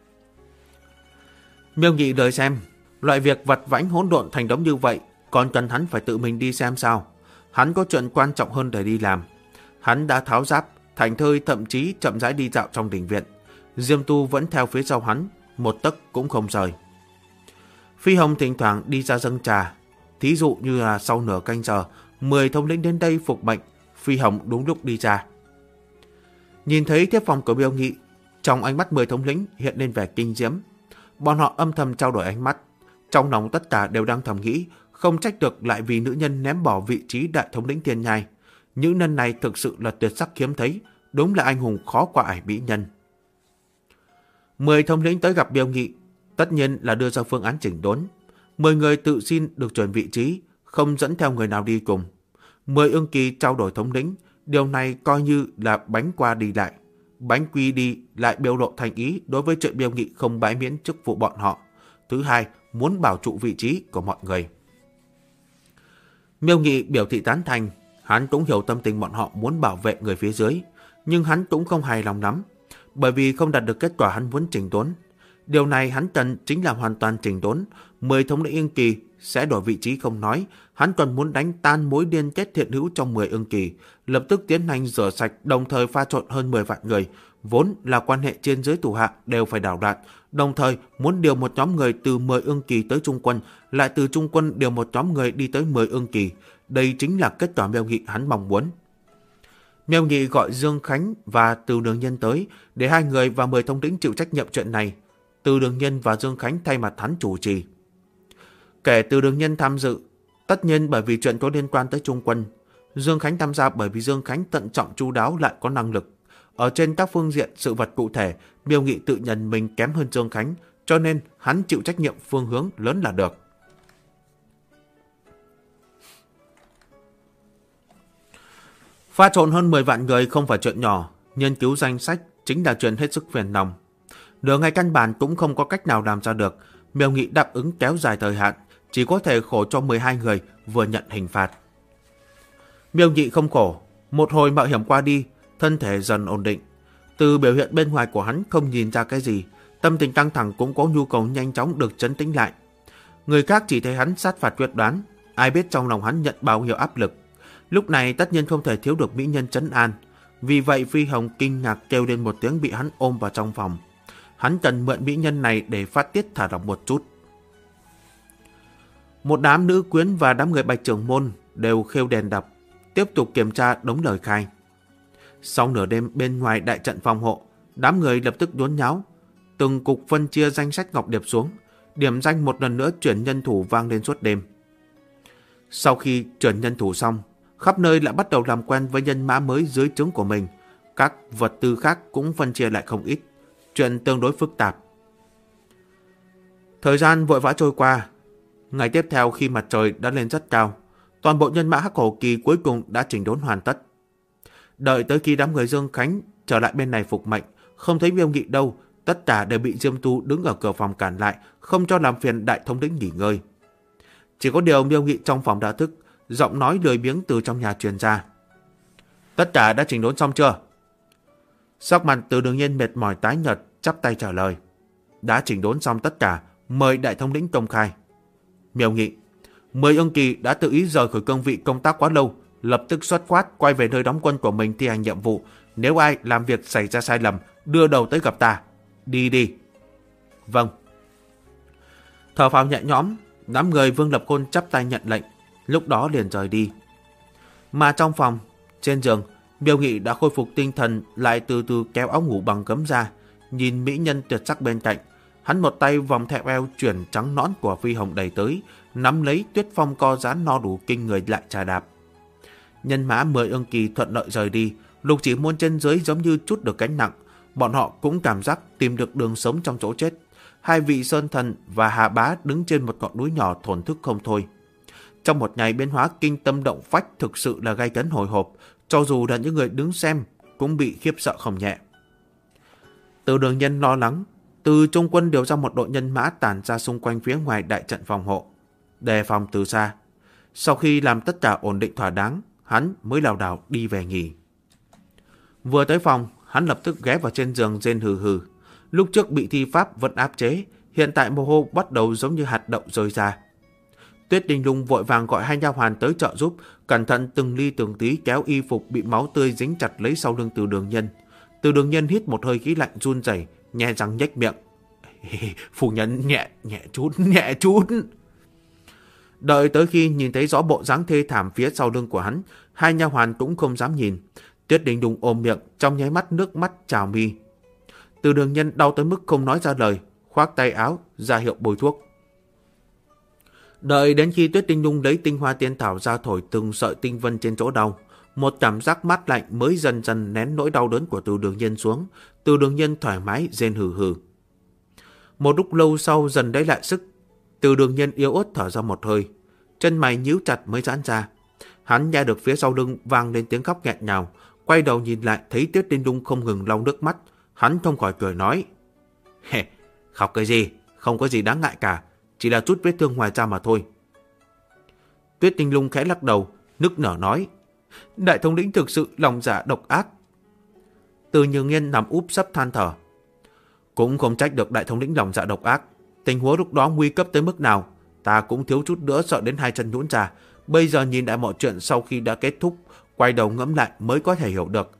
Miêu Nghị đợi xem, loại việc vặt vãnh hỗn độn thành đống như vậy còn cần hắn phải tự mình đi xem sao? Hắn có chuyện quan trọng hơn để đi làm. Hắn đã tháo giáp, thành thơi, thậm chí chậm rãi đi dạo trong đình viện. Diêm Tu vẫn theo phía sau hắn, một tấc cũng không rời. Phi Hồng thỉnh thoảng đi ra dâng trà. Thí dụ như là sau nửa canh giờ, 10 thống lĩnh đến đây phục mệnh, Phi Hồng đúng lúc đi ra. Nhìn thấy thiếp phòng của Miêu Nghị, trong ánh mắt 10 thống lĩnh hiện lên vẻ kinh diễm. Bọn họ âm thầm trao đổi ánh mắt. Trong lòng tất cả đều đang thầm nghĩ, không trách được lại vì nữ nhân ném bỏ vị trí đại thống lĩnh Thiên Nhai. Những nhân này thực sự là tuyệt sắc hiếm thấy, đúng là anh hùng khó qua ải mỹ nhân. 10 thống lĩnh tới gặp Miêu Nghị, tất nhiên là đưa ra phương án chỉnh đốn. 10 người tự xin được chuyển vị trí, không dẫn theo người nào đi cùng. 10 ương kỳ trao đổi thống lĩnh, điều này coi như là bánh qua đi lại. Bánh quy đi lại biểu lộ thành ý đối với chuyện Miêu Nghị không bãi miễn chức vụ bọn họ. Thứ hai, muốn bảo trụ vị trí của mọi người. Miêu Nghị biểu thị tán thành, hắn cũng hiểu tâm tình bọn họ muốn bảo vệ người phía dưới, nhưng hắn cũng không hài lòng lắm, bởi vì không đạt được kết quả hắn muốn chỉnh đốn. Điều này hắn cần chính là hoàn toàn chỉnh đốn. 10 thống lĩnh ương kỳ sẽ đổi vị trí không nói, hắn còn muốn đánh tan mối liên kết thiện hữu trong 10 ương kỳ, lập tức tiến hành rửa sạch, đồng thời pha trộn hơn 10 vạn người, vốn là quan hệ trên dưới thủ hạ đều phải đảo loạn, đồng thời muốn điều một nhóm người từ 10 ương kỳ tới trung quân, lại từ trung quân điều một nhóm người đi tới 10 ương kỳ. Đây chính là kết quả Miêu Nghị hắn mong muốn. Miêu Nghị gọi Dương Khánh và Từ Đường Nhân tới để hai người và 10 thống lĩnh chịu trách nhiệm chuyện này. Từ Đường Nhân và Dương Khánh thay mặt hắn chủ trì. Kể Từ Đường Nhân tham dự, tất nhiên bởi vì chuyện có liên quan tới trung quân. Dương Khánh tham gia bởi vì Dương Khánh tận trọng chu đáo lại có năng lực. Ở trên các phương diện sự vật cụ thể, Miêu Nghị tự nhận mình kém hơn Dương Khánh, cho nên hắn chịu trách nhiệm phương hướng lớn là được. Pha trộn hơn 10 vạn người không phải chuyện nhỏ, nghiên cứu danh sách chính là chuyện hết sức phiền lòng. Nửa ngày căn bản cũng không có cách nào làm ra được. Miêu Nghị đáp ứng kéo dài thời hạn, chỉ có thể khổ cho 12 người vừa nhận hình phạt. Miêu Nghị không khổ, một hồi mạo hiểm qua đi, thân thể dần ổn định. Từ biểu hiện bên ngoài của hắn không nhìn ra cái gì, tâm tình căng thẳng cũng có nhu cầu nhanh chóng được trấn tĩnh lại. Người khác chỉ thấy hắn sát phạt quyết đoán, ai biết trong lòng hắn nhận bao nhiêu áp lực. Lúc này tất nhiên không thể thiếu được mỹ nhân trấn an. Vì vậy Phi Hồng kinh ngạc kêu lên một tiếng, bị hắn ôm vào trong phòng. Hắn cần mượn mỹ nhân này để phát tiết thả lỏng một chút. Một đám nữ quyến và đám người Bạch trưởng môn đều khêu đèn đập, tiếp tục kiểm tra đống lời khai. Sau nửa đêm bên ngoài đại trận phòng hộ, đám người lập tức nhốn nháo. Từng cục phân chia danh sách ngọc điệp xuống, điểm danh một lần nữa chuyển nhân thủ vang lên suốt đêm. Sau khi chuyển nhân thủ xong, khắp nơi lại bắt đầu làm quen với nhân mã mới dưới trướng của mình. Các vật tư khác cũng phân chia lại không ít, chuyện tương đối phức tạp. Thời gian vội vã trôi qua. Ngày tiếp theo khi mặt trời đã lên rất cao, toàn bộ nhân mã Hắc Hổ Kỳ cuối cùng đã chỉnh đốn hoàn tất. Đợi tới khi đám người Dương Khánh trở lại bên này phục mệnh, không thấy Miêu Nghị đâu, tất cả đều bị Diêm Tu đứng ở cửa phòng cản lại, không cho làm phiền đại thống lĩnh nghỉ ngơi. Chỉ có điều Miêu Nghị trong phòng đã thức, giọng nói lười biếng từ trong nhà truyền ra. Tất cả đã chỉnh đốn xong chưa? Sắc mặt Từ Đường Nhân mệt mỏi tái nhợt, chắp tay trả lời. Đã chỉnh đốn xong tất cả, mời đại thống lĩnh công khai. Miêu Nghị, 10 ương kỳ đã tự ý rời khỏi cương vị công tác quá lâu, lập tức xuất phát quay về nơi đóng quân của mình thi hành nhiệm vụ. Nếu ai làm việc xảy ra sai lầm, đưa đầu tới gặp ta. Đi đi. Vâng. Thở phào nhẹ nhõm, đám người Vương Lập Khôn chắp tay nhận lệnh, lúc đó liền rời đi. Mà trong phòng, trên giường, Miêu Nghị đã khôi phục tinh thần, lại từ từ kéo áo ngủ bằng gấm ra, nhìn mỹ nhân tuyệt sắc bên cạnh. Hắn một tay vòng theo eo chuyển trắng nõn của Phi Hồng đẩy tới, nắm lấy Tuyết Phong co giãn no đủ kinh người lại trà đạp. Nhân mã 10 ưng kỳ thuận lợi rời đi, Lục Chỉ Môn trên dưới giống như trút được gánh nặng. Bọn họ cũng cảm giác tìm được đường sống trong chỗ chết. Hai vị Sơn Thần và Hà Bá đứng trên một ngọn núi nhỏ thổn thức không thôi. Trong một ngày biến hóa kinh tâm động phách thực sự là gay cấn hồi hộp, cho dù là những người đứng xem cũng bị khiếp sợ không nhẹ. Từ Đường Nhân lo lắng, từ Trung Quân điều ra một đội nhân mã tản ra xung quanh phía ngoài đại trận phòng hộ, đề phòng từ xa. Sau khi làm tất cả ổn định thỏa đáng, hắn mới lảo đảo đi về nghỉ. Vừa tới phòng, hắn lập tức ghé vào trên giường rên hừ hừ. Lúc trước bị thi pháp vẫn áp chế, hiện tại mồ hôi bắt đầu giống như hạt đậu rơi ra. Tuyết Đình Lung vội vàng gọi hai nha hoàn tới trợ giúp, cẩn thận từng ly từng tí kéo y phục bị máu tươi dính chặt lấy sau lưng Từ Đường Nhân. Từ Đường Nhân hít một hơi khí lạnh run rẩy, nhe răng nhếch miệng. Phu nhân nhẹ chút. Đợi tới khi nhìn thấy rõ bộ dáng thê thảm phía sau lưng của hắn, hai nha hoàn cũng không dám nhìn. Tuyết Đình Lung ôm miệng, trong nháy mắt nước mắt trào mi. Từ Đường Nhân đau tới mức không nói ra lời, khoác tay áo ra hiệu bôi thuốc. Đợi đến khi Tuyết Đình Lung lấy tinh hoa tiên thảo ra thổi từng sợi tinh vân trên chỗ đau, một cảm giác mát lạnh mới dần dần nén nỗi đau đớn của Từ Đường Nhân xuống. Từ Đường Nhân thoải mái rên hừ hừ. Một lúc lâu sau dần lấy lại sức, Từ Đường Nhân yếu ớt thở ra một hơi, chân mày nhíu chặt mới giãn ra. Hắn nghe được phía sau lưng vang lên tiếng khóc nghẹn ngào, quay đầu nhìn lại thấy Tuyết Đình Lung không ngừng lau nước mắt, hắn không khỏi cười nói: khóc cái gì, không có gì đáng ngại cả, chỉ là chút vết thương ngoài da mà thôi. Tuyết Đình Lung khẽ lắc đầu, nức nở nói: Đại thống lĩnh thực sự lòng dạ độc ác. Từ Nhường Nghiên nằm úp sấp than thở: Cũng không trách được đại thống lĩnh lòng dạ độc ác. Tình huống lúc đó nguy cấp tới mức nào, ta cũng thiếu chút nữa sợ đến hai chân nhũn ra. Bây giờ nhìn lại mọi chuyện sau khi đã kết thúc, quay đầu ngẫm lại mới có thể hiểu được.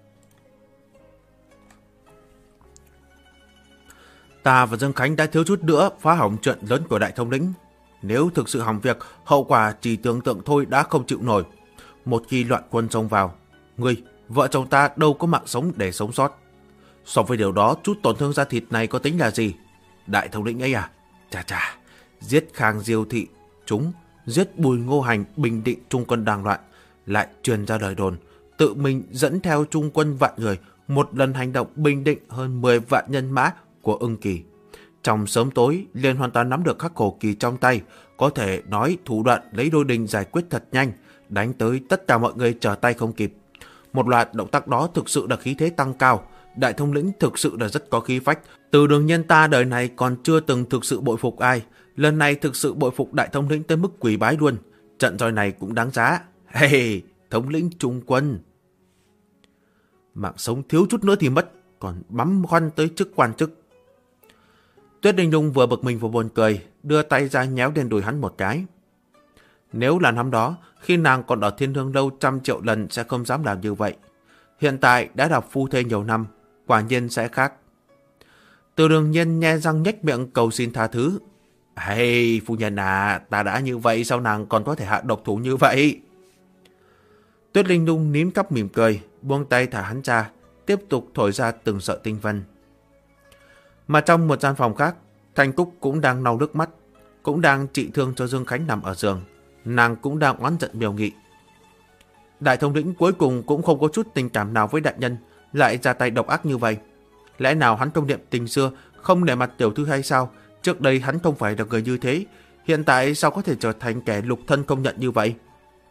Ta và Dương Khánh đã thiếu chút nữa phá hỏng chuyện lớn của đại thống lĩnh. Nếu thực sự hỏng việc, hậu quả chỉ tưởng tượng thôi đã không chịu nổi. Một khi loạn quân xông vào, ngươi, vợ chồng ta đâu có mạng sống để sống sót. So với điều đó, chút tổn thương da thịt này có tính là gì? Đại thống lĩnh ấy à? Chà, giết Khang Diêu Thị chúng, giết Bùi Ngô Hành bình định Trung Quân đang loạn, lại truyền ra lời đồn, tự mình dẫn theo Trung Quân vạn người, một lần hành động bình định hơn 10 vạn nhân mã của Ưng Kỳ. Trong sớm tối, liền hoàn toàn nắm được Khắc Cổ Kỳ trong tay, có thể nói thủ đoạn lấy đôi đình giải quyết thật nhanh, đánh tới tất cả mọi người trở tay không kịp. Một loạt động tác đó thực sự là khí thế tăng cao, đại thống lĩnh thực sự là rất có khí phách. Từ Đường Nhân ta đời này còn chưa từng thực sự bội phục ai, lần này thực sự bội phục đại thống lĩnh tới mức quỳ bái luôn. Trận roi này cũng đáng giá. Thống lĩnh Trung Quân. Mạng sống thiếu chút nữa thì mất, còn bắm khoăn tới chức quan chức. Tuyết Đình Lung vừa bực mình vừa buồn cười, đưa tay ra nhéo lên đùi hắn một cái. Nếu là năm đó, khi nàng còn ở Thiên Hương Lâu 100 triệu lần sẽ không dám làm như vậy. Hiện tại đã đọc phu thê nhiều năm, quả nhiên sẽ khác. Từ Đường Nhân nhe răng nhếch miệng cầu xin tha thứ. Phu nhân à, ta đã như vậy sao nàng còn có thể hạ độc thủ như vậy? Tuyết Linh Lung nín cắp mỉm cười, buông tay thả hắn ra, tiếp tục thổi ra từng sợi tinh vân. Mà trong một gian phòng khác, Thanh Cúc cũng đang lau nước mắt, cũng đang trị thương cho Dương Khánh nằm ở giường. Nàng cũng đang oán giận Miêu Nghị. Đại thống lĩnh cuối cùng cũng không có chút tình cảm nào với đại nhân, lại ra tay độc ác như vậy. Lẽ nào hắn không niệm tình xưa, không nể mặt tiểu thư hay sao? Trước đây hắn không phải là người như thế, hiện tại sao có thể trở thành kẻ lục thân công nhận như vậy?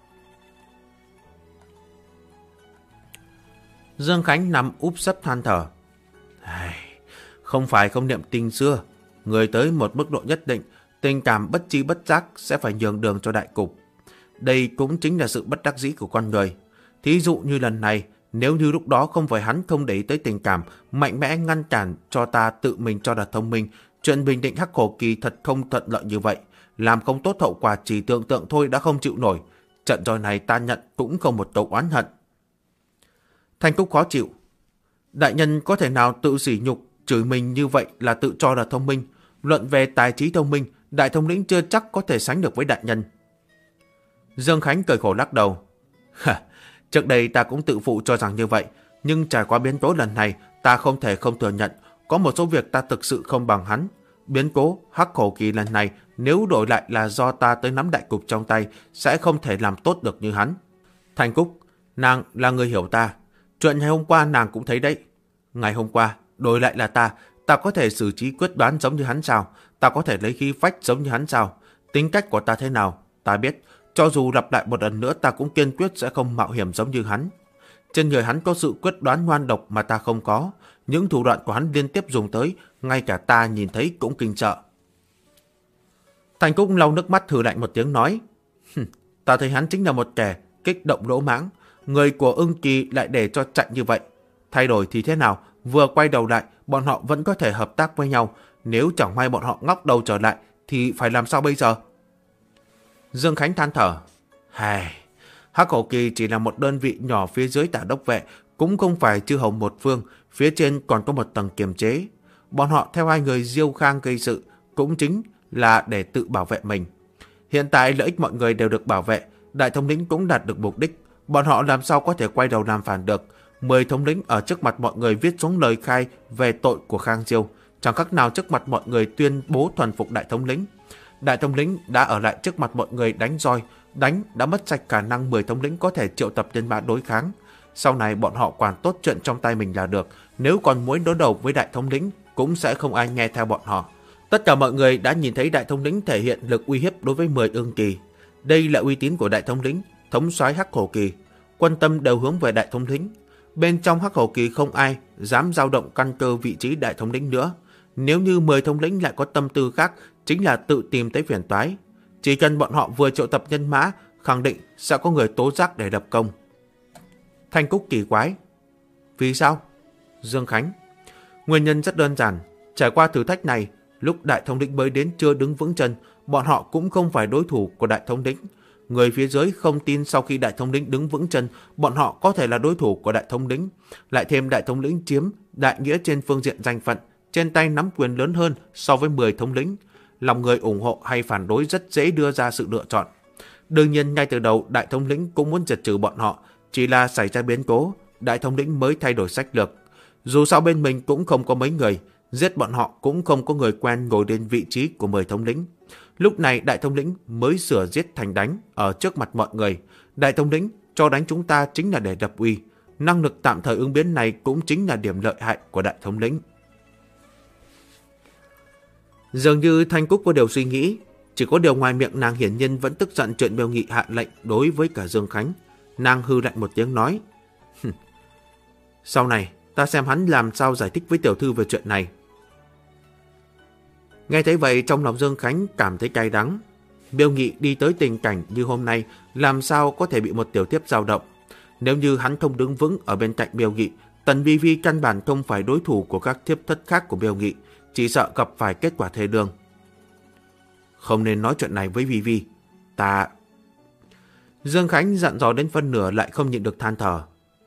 Dương Khánh nằm úp sấp than thở. Không phải không niệm tình xưa, người tới một mức độ nhất định, tình cảm bất chi bất giác sẽ phải nhường đường cho đại cục. Đây cũng chính là sự bất đắc dĩ của con người. Thí dụ như lần này, nếu như lúc đó không phải hắn không để ý tới tình cảm, mạnh mẽ ngăn cản cho ta tự mình cho là thông minh, chuyện bình định Hắc Cổ Kỳ thật không thuận lợi như vậy. Làm không tốt hậu quả chỉ tưởng tượng thôi đã không chịu nổi. Trận roi này ta nhận cũng không một câu oán hận. Thanh Cúc khó chịu. Đại nhân có thể nào tự sỉ nhục, chửi mình như vậy là tự cho là thông minh. Luận về tài trí thông minh, đại thống lĩnh chưa chắc có thể sánh được với đại nhân. Dương Khánh cười khổ lắc đầu. Trước đây ta cũng tự phụ cho rằng như vậy, nhưng trải qua biến cố lần này, ta không thể không thừa nhận, có một số việc ta thực sự không bằng hắn. Biến cố Hắc Hổ Kỳ lần này nếu đổi lại là do ta tới nắm đại cục trong tay, sẽ không thể làm tốt được như hắn. Thanh Cúc, nàng là người hiểu ta. Chuyện ngày hôm qua nàng cũng thấy đấy. Ngày hôm qua, đổi lại là ta có thể xử trí quyết đoán giống như hắn sao? Ta có thể lấy khí phách giống như hắn sao? Tính cách của ta thế nào? Ta biết, cho dù lặp lại một lần nữa ta cũng kiên quyết sẽ không mạo hiểm giống như hắn. Trên người hắn có sự quyết đoán ngoan độc mà ta không có. Những thủ đoạn của hắn liên tiếp dùng tới, ngay cả ta nhìn thấy cũng kinh sợ. Thành Cúc lau nước mắt hừ lạnh một tiếng nói, ta thấy hắn chính là một kẻ kích động lỗ mãng. Người của Ưng Kỳ lại để cho chạy như vậy. Thay đổi thì thế nào? Vừa quay đầu lại, bọn họ vẫn có thể hợp tác với nhau. Nếu chẳng may bọn họ ngóc đầu trở lại, thì phải làm sao bây giờ? Dương Khánh than thở, Hắc Hổ Kỳ chỉ là một đơn vị nhỏ phía dưới Tả Đốc Vệ, cũng không phải chư hầu một phương, phía trên còn có một tầng kiềm chế. Bọn họ theo hai người Diêu Khang gây sự, cũng chính là để tự bảo vệ mình. Hiện tại lợi ích mọi người đều được bảo vệ, đại thống lĩnh cũng đạt được mục đích. Bọn họ làm sao có thể quay đầu làm phản được? 10 thống lĩnh ở trước mặt mọi người viết xuống lời khai về tội của Khang Diêu, chẳng khác nào trước mặt mọi người tuyên bố thuần phục đại thống lĩnh. Đại thống lĩnh đã ở lại trước mặt mọi người đánh roi, đánh đã mất sạch khả năng 10 thống lĩnh có thể triệu tập nhân mã đối kháng. Sau này bọn họ quản tốt chuyện trong tay mình là được, nếu còn muốn đối đầu với đại thống lĩnh cũng sẽ không ai nghe theo bọn họ. Tất cả mọi người đã nhìn thấy đại thống lĩnh thể hiện lực uy hiếp đối với 10 Ưng Kỳ. Đây là uy tín của đại thống lĩnh, thống soái Hắc Hổ Kỳ, quân tâm đều hướng về đại thống lĩnh. Bên trong Hắc Hổ Kỳ không ai dám dao động căn cơ vị trí đại thống lĩnh nữa. Nếu như 10 thống lĩnh lại có tâm tư khác, chính là tự tìm tới phiền toái. Chỉ cần bọn họ vừa triệu tập nhân mã, khẳng định sẽ có người tố giác để lập công. Thanh Cúc kỳ quái, vì sao? Dương Khánh, nguyên nhân rất đơn giản. Trải qua thử thách này, lúc đại thống lĩnh mới đến chưa đứng vững chân, bọn họ cũng không phải đối thủ của đại thống lĩnh. Người phía dưới không tin sau khi đại thống lĩnh đứng vững chân, bọn họ có thể là đối thủ của đại thống lĩnh. Lại thêm đại thống lĩnh chiếm đại nghĩa trên phương diện danh phận, trên tay nắm quyền lớn hơn so với 10 thống lĩnh. Lòng người ủng hộ hay phản đối rất dễ đưa ra sự lựa chọn. Đương nhiên ngay từ đầu đại thống lĩnh cũng muốn diệt trừ bọn họ, chỉ là xảy ra biến cố, đại thống lĩnh mới thay đổi sách lược. Dù sao bên mình cũng không có mấy người, giết bọn họ cũng không có người quen ngồi lên vị trí của 10 thống lĩnh. Lúc này đại thống lĩnh mới sửa giết thành đánh ở trước mặt mọi người. Đại thống lĩnh cho đánh chúng ta chính là để đập uy. Năng lực tạm thời ứng biến này cũng chính là điểm lợi hại của đại thống lĩnh. Dường như Thanh Cúc có điều suy nghĩ, chỉ có điều ngoài miệng nàng hiển nhiên vẫn tức giận chuyện Miêu Nghị hạ lệnh đối với cả Dương Khánh. Nàng hư lạnh một tiếng nói, sau này ta xem hắn làm sao giải thích với tiểu thư về chuyện này. Nghe thấy vậy trong lòng Dương Khánh cảm thấy cay đắng. Miêu Nghị đi tới tình cảnh như hôm nay, làm sao có thể bị một tiểu thiếp dao động. Nếu như hắn không đứng vững ở bên cạnh Miêu Nghị, Tần Vi Vi căn bản không phải đối thủ của các thiếp thất khác của Miêu Nghị, chỉ sợ gặp phải kết quả thê đường. Không nên nói chuyện này với Vi Vi, ta... Dương Khánh dặn dò đến phân nửa lại không nhịn được than thở.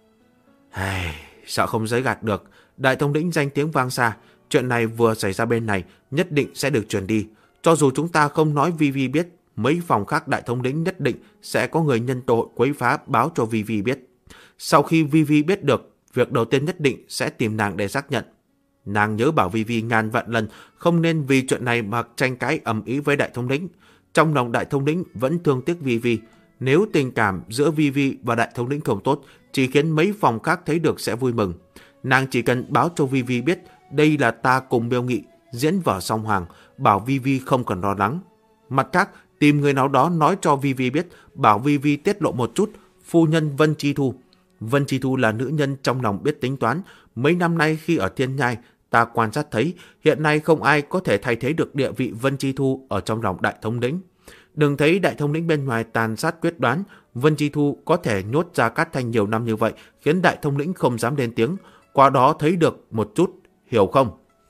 Sợ không giấu gạt được, đại thống lĩnh danh tiếng vang xa, chuyện này vừa xảy ra bên này nhất định sẽ được truyền đi. Cho dù chúng ta không nói Vi Vi biết, mấy phòng khác đại thống lĩnh nhất định sẽ có người nhân cơ hội quấy phá báo cho Vi Vi biết. Sau khi Vi Vi biết được, việc đầu tiên nhất định sẽ tìm nàng để xác nhận. Nàng nhớ bảo Vi Vi ngàn vạn lần không nên vì chuyện này mà tranh cãi ầm ĩ với đại thống lĩnh. Trong lòng đại thống lĩnh vẫn thương tiếc Vi Vi. Nếu tình cảm giữa Vi Vi và đại thống lĩnh không tốt, chỉ khiến mấy phòng khác thấy được sẽ vui mừng. Nàng chỉ cần báo cho Vi Vi biết đây là ta cùng Miêu Nghị diễn vở song hoàng, bảo Vi Vi không cần lo lắng. Mặt khác, tìm người nào đó nói cho Vi Vi biết, bảo Vi Vi tiết lộ một chút phu nhân Vân Chi Thu. Vân Chi Thu là nữ nhân trong lòng biết tính toán. Mấy năm nay khi ở Thiên Nhai, ta quan sát thấy hiện nay không ai có thể thay thế được địa vị Vân Chi Thu ở trong lòng đại thống lĩnh. Đừng thấy đại thống lĩnh bên ngoài tàn sát quyết đoán, Vân Chi Thu có thể nhốt Gia Cát Thanh nhiều năm như vậy, khiến đại thống lĩnh không dám lên tiếng. Qua đó thấy được một chút, hiểu không?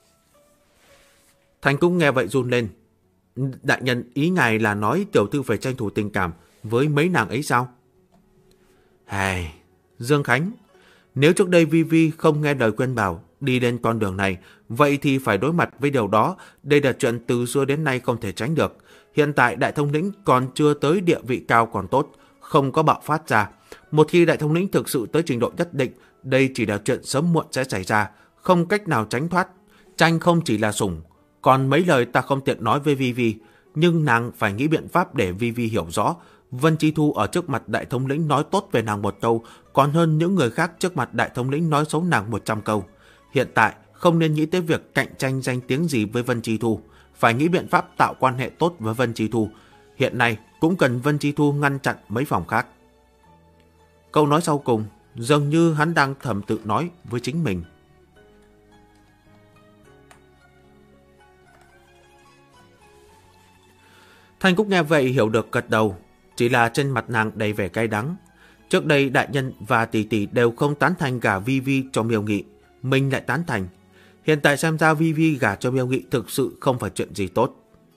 Thành Cung nghe vậy run lên. Đại nhân, ý ngài là nói tiểu thư phải tranh thủ tình cảm với mấy nàng ấy sao? Dương Khánh, nếu trước đây Vi Vi không nghe lời khuyên bảo đi lên con đường này, vậy thì phải đối mặt với điều đó. Đây là chuyện từ xưa đến nay không thể tránh được. Hiện tại đại thống lĩnh còn chưa tới địa vị cao còn tốt, không có bạo phát ra. Một khi đại thống lĩnh thực sự tới trình độ nhất định, đây chỉ là chuyện sớm muộn sẽ xảy ra, không cách nào tránh thoát. Tranh không chỉ là sủng, Còn mấy lời ta không tiện nói với Vi Vi, nhưng nàng phải nghĩ biện pháp để Vi Vi hiểu rõ. Vân Chi Thu ở trước mặt đại thống lĩnh nói tốt về nàng một câu, còn hơn những người khác trước mặt đại thống lĩnh nói xấu nàng 100 câu. Hiện tại không nên nghĩ tới việc cạnh tranh danh tiếng gì với Vân Chi Thu, phải nghĩ biện pháp tạo quan hệ tốt với Vân Chi Thu. Hiện nay cũng cần Vân Chi Thu ngăn chặn mấy phòng khác. Câu nói sau cùng dường như hắn đang thầm tự nói với chính mình. Thanh Cúc nghe vậy hiểu được, gật đầu, chỉ là trên mặt nàng đầy vẻ cay đắng. Trước đây đại nhân và tỷ tỷ đều không tán thành gả Vi Vi cho Miêu Nghị, mình lại tán thành. Hiện tại xem ra Vi Vi gả cho Miêu Nghị thực sự không phải chuyện gì tốt.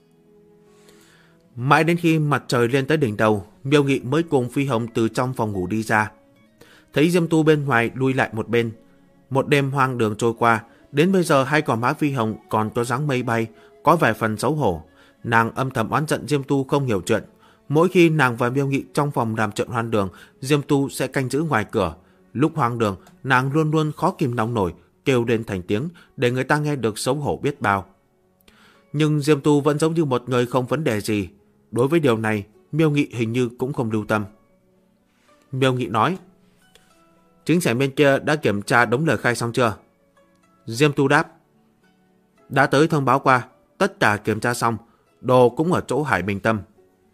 Mãi đến khi mặt trời lên tới đỉnh đầu, Miêu Nghị mới cùng Phi Hồng từ trong phòng ngủ đi ra. Thấy Diêm Tu bên ngoài lui lại một bên. Một đêm hoang đường trôi qua, đến bây giờ hai gò má Phi Hồng còn có dáng mây bay, có vài phần xấu hổ. Nàng âm thầm oán giận Diêm Tu không hiểu chuyện. Mỗi khi nàng và Miêu Nghị trong phòng làm chuyện hoang đường, Diêm Tu sẽ canh giữ ngoài cửa. Lúc hoang đường, nàng luôn luôn khó kìm lòng nổi, kêu lên thành tiếng để người ta nghe được xấu hổ biết bao. Nhưng Diêm Tu vẫn giống như một người không vấn đề gì. Đối với điều này, Miêu Nghị hình như cũng không lưu tâm. Miêu Nghị nói: chính sảnh bên kia đã kiểm tra đống lời khai xong chưa? Diêm Tu đáp: đã tới thông báo qua, tất cả kiểm tra xong, đồ cũng ở chỗ Hải Bình Tâm.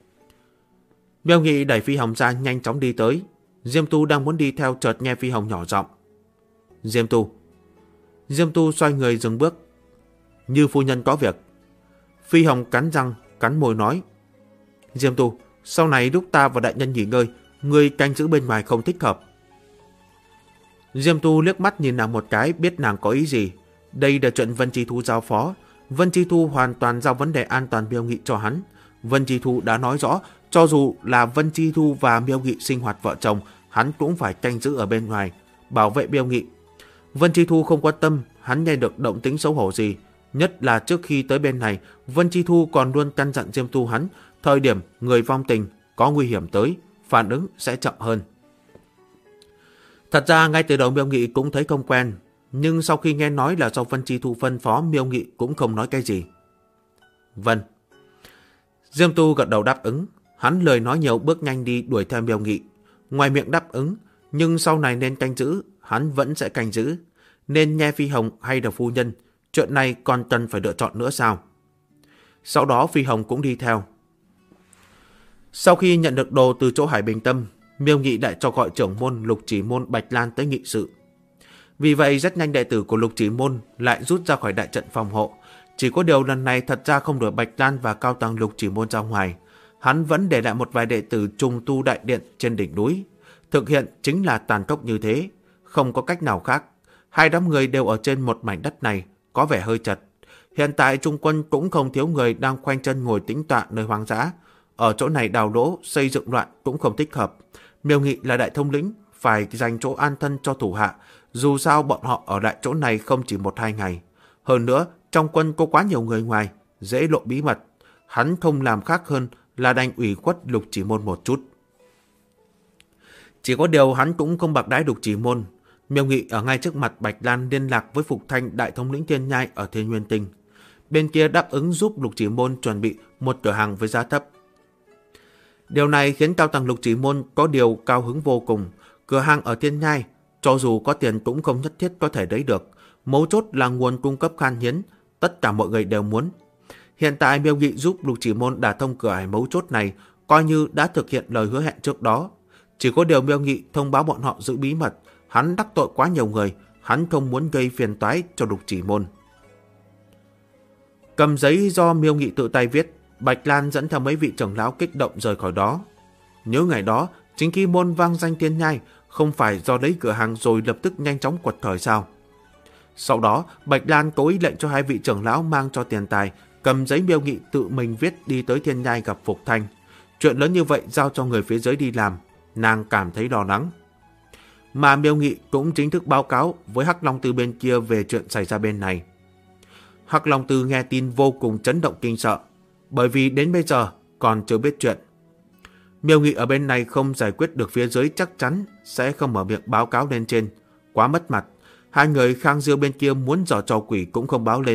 Miêu Nghị đẩy Phi Hồng ra nhanh chóng đi tới. Diêm Tu đang muốn đi theo, chợt nghe Phi Hồng nhỏ giọng: Diêm Tu. Diêm Tu xoay người dừng bước: Như phu nhân có việc. Phi Hồng cắn răng, cắn môi nói: Diêm Tu, sau này lúc ta và đại nhân nghỉ ngơi, ngươi canh giữ bên ngoài không thích hợp. Diêm Tu liếc mắt nhìn nàng một cái, biết nàng có ý gì. Đây là chuyện Vân Chi Thu giao phó. Vân Chi Thu hoàn toàn giao vấn đề an toàn Miêu Nghị cho hắn. Vân Chi Thu đã nói rõ, cho dù là Vân Chi Thu và Miêu Nghị sinh hoạt vợ chồng, hắn cũng phải canh giữ ở bên ngoài, bảo vệ Miêu Nghị. Vân Chi Thu không quan tâm hắn nghe được động tĩnh xấu hổ gì. Nhất là trước khi tới bên này, Vân Chi Thu còn luôn căn dặn Diêm Tu hắn, thời điểm người vong tình có nguy hiểm tới, phản ứng sẽ chậm hơn. Thật ra ngay từ đầu Miêu Nghị cũng thấy không quen, nhưng sau khi nghe nói là do Vân Chi Thu phân phó, Miêu Nghị cũng không nói cái gì. Vâng. Diêm Tu gật đầu đáp ứng. Hắn lời nói nhiều, bước nhanh đi đuổi theo Miêu Nghị. Ngoài miệng đáp ứng, nhưng sau này nên canh giữ, hắn vẫn sẽ canh giữ. Nên nghe Phi Hồng hay là phu nhân, chuyện này còn cần phải lựa chọn nữa sao? Sau đó Phi Hồng cũng đi theo. Sau khi nhận được đồ từ chỗ Hải Bình Tâm, Miêu Nghị lại cho gọi trưởng môn Lục Chỉ Môn Bạch Lan tới nghị sự. Vì vậy rất nhanh đệ tử của Lục Chỉ Môn lại rút ra khỏi đại trận phòng hộ. Chỉ có điều lần này thật ra không đuổi Bạch Lan và cao tầng Lục Chỉ Môn ra ngoài. Hắn vẫn để lại một vài đệ tử trùng tu đại điện trên đỉnh núi. Thực hiện chính là tàn khốc như thế, không có cách nào khác. Hai đám người đều ở trên một mảnh đất này, có vẻ hơi chật. Hiện tại Trung quân cũng không thiếu người đang khoanh chân ngồi tĩnh tọa nơi hoang dã. Ở chỗ này đào lỗ, xây dựng loạn cũng không thích hợp. Miêu Nghị là đại thống lĩnh, phải dành chỗ an thân cho thủ hạ. Dù sao bọn họ ở lại chỗ này không chỉ 1-2 ngày. Hơn nữa, trong quân có quá nhiều người ngoài, dễ lộ bí mật. Hắn không làm khác hơn là đành ủy khuất Lục Chỉ Môn một chút. Chỉ có điều hắn cũng không bạc đãi Lục Chỉ Môn. Miêu Nghị ở ngay trước mặt Bạch Lan liên lạc với Phục Thanh, đại thống lĩnh Thiên Nhai ở Thiên Nguyên Tinh. Bên kia đáp ứng giúp Lục Chỉ Môn chuẩn bị một cửa hàng với giá thấp. Điều này khiến cao tầng Lục Chỉ Môn có điều cao hứng vô cùng. Cửa hàng ở Thiên Nhai, cho dù có tiền cũng không nhất thiết có thể lấy được. Mấu chốt là nguồn cung cấp khan hiếm, tất cả mọi người đều muốn. Hiện tại Miêu Nghị giúp Lục Chỉ Môn đả thông cửa ải mấu chốt này, coi như đã thực hiện lời hứa hẹn trước đó. Chỉ có điều Miêu Nghị thông báo bọn họ giữ bí mật, hắn đắc tội quá nhiều người, hắn không muốn gây phiền toái cho Lục Chỉ Môn. Cầm giấy do Miêu Nghị tự tay viết, Bạch Lan dẫn theo mấy vị trưởng lão kích động rời khỏi đó. Nhớ ngày đó, chính khi môn vang danh Thiên Nhai, không phải do lấy cửa hàng rồi lập tức nhanh chóng quật khởi sao? Sau đó, Bạch Lan cố ý lệnh cho hai vị trưởng lão mang cho tiền tài, cầm giấy Miêu Nghị tự mình viết đi tới Thiên Nhai gặp Phục Thanh. Chuyện lớn như vậy giao cho người phía dưới đi làm, nàng cảm thấy lo lắng. Mà Miêu Nghị cũng chính thức báo cáo với Hắc Long Tư bên kia về chuyện xảy ra bên này. Hắc Long Tư nghe tin vô cùng chấn động kinh sợ, bởi vì đến bây giờ còn chưa biết chuyện. Miêu Nghị ở bên này không giải quyết được phía dưới chắc chắn sẽ không mở miệng báo cáo lên trên, quá mất mặt. Hai người Khang Diêu bên kia muốn giở trò quỷ cũng không báo lên,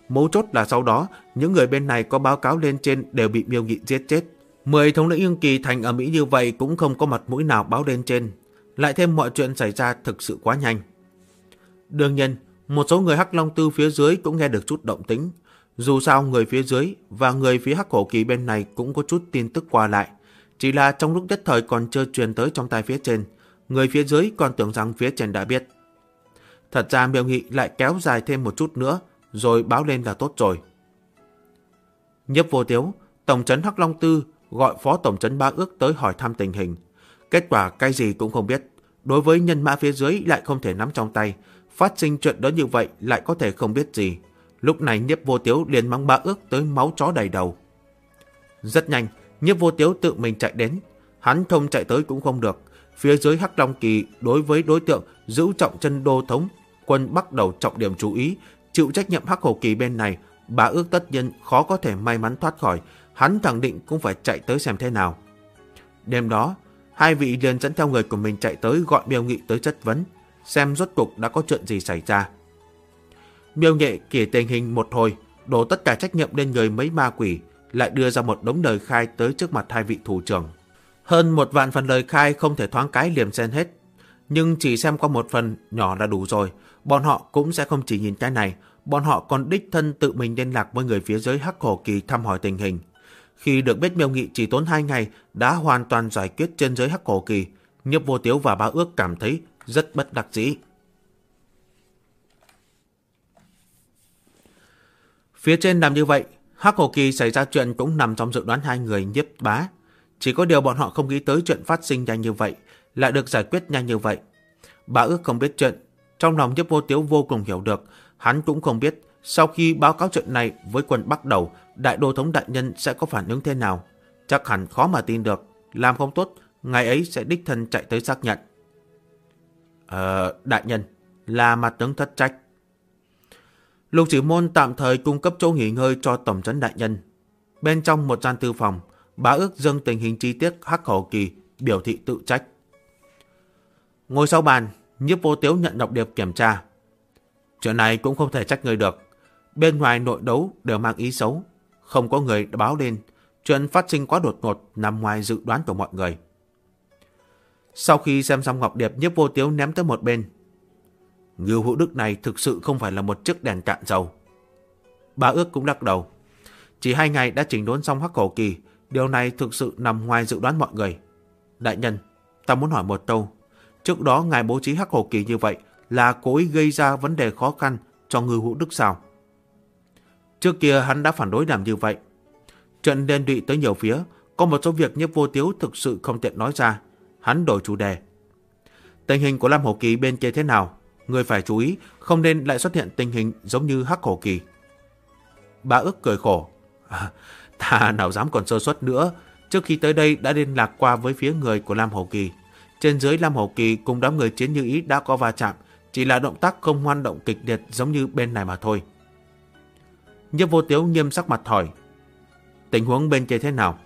Mấu chốt là sau đó, những người bên này có báo cáo lên trên đều bị Miêu Nghị giết chết. 10 thống lĩnh Ưng Kỳ thành ở Mỹ như vậy cũng không có mặt mũi nào báo lên trên. Lại thêm mọi chuyện xảy ra thực sự quá nhanh. Đương nhiên, một số người Hắc Long Tư phía dưới cũng nghe được chút động tĩnh. Dù sao người phía dưới và người phía Hắc Hổ Kỳ bên này cũng có chút tin tức qua lại. Chỉ là trong lúc nhất thời còn chưa truyền tới trong tai phía trên, người phía dưới còn tưởng rằng phía trên đã biết. Thật ra Miêu Nghị lại kéo dài thêm một chút nữa, rồi báo lên là tốt rồi. Nhiếp Vô Tiếu, tổng trấn Hắc Long Tư gọi phó tổng trấn Bá Ước tới hỏi thăm tình hình. Kết quả cái gì cũng không biết. Đối với nhân mã phía dưới lại không thể nắm trong tay. Phát sinh chuyện đó như vậy lại có thể không biết gì. Lúc này Nhiếp Vô Tiếu liền mắng Bá Ước tới máu chó đầy đầu. Rất nhanh, Nhiếp Vô Tiếu tự mình chạy đến. Hắn không chạy tới cũng không được. Phía dưới Hắc Long Kỳ đối với đối tượng giữ trọng chân đô thống, quân bắt đầu trọng điểm chú ý, chịu trách nhiệm Hắc Hổ Kỳ bên này, Bá Ước tất nhiên khó có thể may mắn thoát khỏi, hắn khẳng định cũng phải chạy tới xem thế nào. Đêm đó, hai vị liền dẫn theo người của mình chạy tới gọi Miêu Nghị tới chất vấn, xem rốt cuộc đã có chuyện gì xảy ra. Miêu Nghị kể tình hình một hồi, đổ tất cả trách nhiệm lên người mấy ma quỷ, lại đưa ra một đống lời khai tới trước mặt hai vị thủ trưởng. Hơn 1 vạn phần lời khai không thể thoáng cái liềm xen hết, nhưng chỉ xem qua một phần nhỏ là đủ rồi. Bọn họ cũng sẽ không chỉ nhìn cái này, bọn họ còn đích thân tự mình liên lạc với người phía dưới Hắc Hổ Kỳ thăm hỏi tình hình. Khi được biết Miêu Nghị chỉ tốn 2 ngày đã hoàn toàn giải quyết trên dưới Hắc Hổ Kỳ, Nhiếp Vô Tiếu và Bá Ước cảm thấy rất bất đắc dĩ. Phía trên làm như vậy, Hắc Hổ Kỳ xảy ra chuyện cũng nằm trong dự đoán hai người Nhiếp Bá. Chỉ có điều bọn họ không nghĩ tới chuyện phát sinh nhanh như vậy, lại được giải quyết nhanh như vậy. Bá Ước không biết chuyện, trong lòng Nhiếp Vô Tiếu vô cùng hiểu được. Hắn cũng không biết sau khi báo cáo chuyện này với quân Bắc Đầu, đại đô thống đại nhân sẽ có phản ứng thế nào. Chắc hẳn khó mà tin được, làm không tốt, ngày ấy sẽ đích thân chạy tới xác nhận. Đại nhân, là mặt tướng thất trách. Lục Chỉ Môn tạm thời cung cấp chỗ nghỉ ngơi cho tổng trấn đại nhân. Bên trong một gian thư phòng, Bá Ước dâng tình hình chi tiết Hắc Hổ Kỳ, biểu thị tự trách. Ngồi sau bàn, Nhiếp Vô Tiếu nhận đọc điệp kiểm tra. Chuyện này cũng không thể trách người được. Bên ngoài nội đấu đều mang ý xấu, không có người báo lên. Chuyện phát sinh quá đột ngột, nằm ngoài dự đoán của mọi người. Sau khi xem xong ngọc điệp, Nhiếp Vô Tiếu ném tới một bên. Ngưu Hữu Đức này thực sự không phải là một chiếc đèn cạn dầu. Bá Ước cũng lắc đầu. Chỉ 2 ngày đã chỉnh đốn xong Hắc Hổ Kỳ, điều này thực sự nằm ngoài dự đoán mọi người. Đại nhân, ta muốn hỏi một câu. Trước đó ngài bố trí Hắc Hổ Kỳ như vậy là cố ý gây ra vấn đề khó khăn cho Ngưu Hữu Đức sao? Trước kia hắn đã phản đối làm như vậy. Chuyện liên lụy tới nhiều phía, có một số việc Nhiếp Vô Tiếu thực sự không tiện nói ra. Hắn đổi chủ đề. Tình hình của Lam Hổ Kỳ bên kia thế nào? Người phải chú ý, không nên lại xuất hiện tình hình giống như Hắc Hổ Kỳ. Bá Ước cười khổ. Ta nào dám còn sơ suất nữa. Trước khi tới đây đã liên lạc qua với phía người của Lam Hổ Kỳ. Trên dưới Lam Hổ Kỳ cùng đám người Chiến Như Ý đã có va chạm, chỉ là động tác không hoan động kịch liệt giống như bên này mà thôi. Nhiếp Vô Tiếu nghiêm sắc mặt hỏi. Tình huống bên kia thế nào?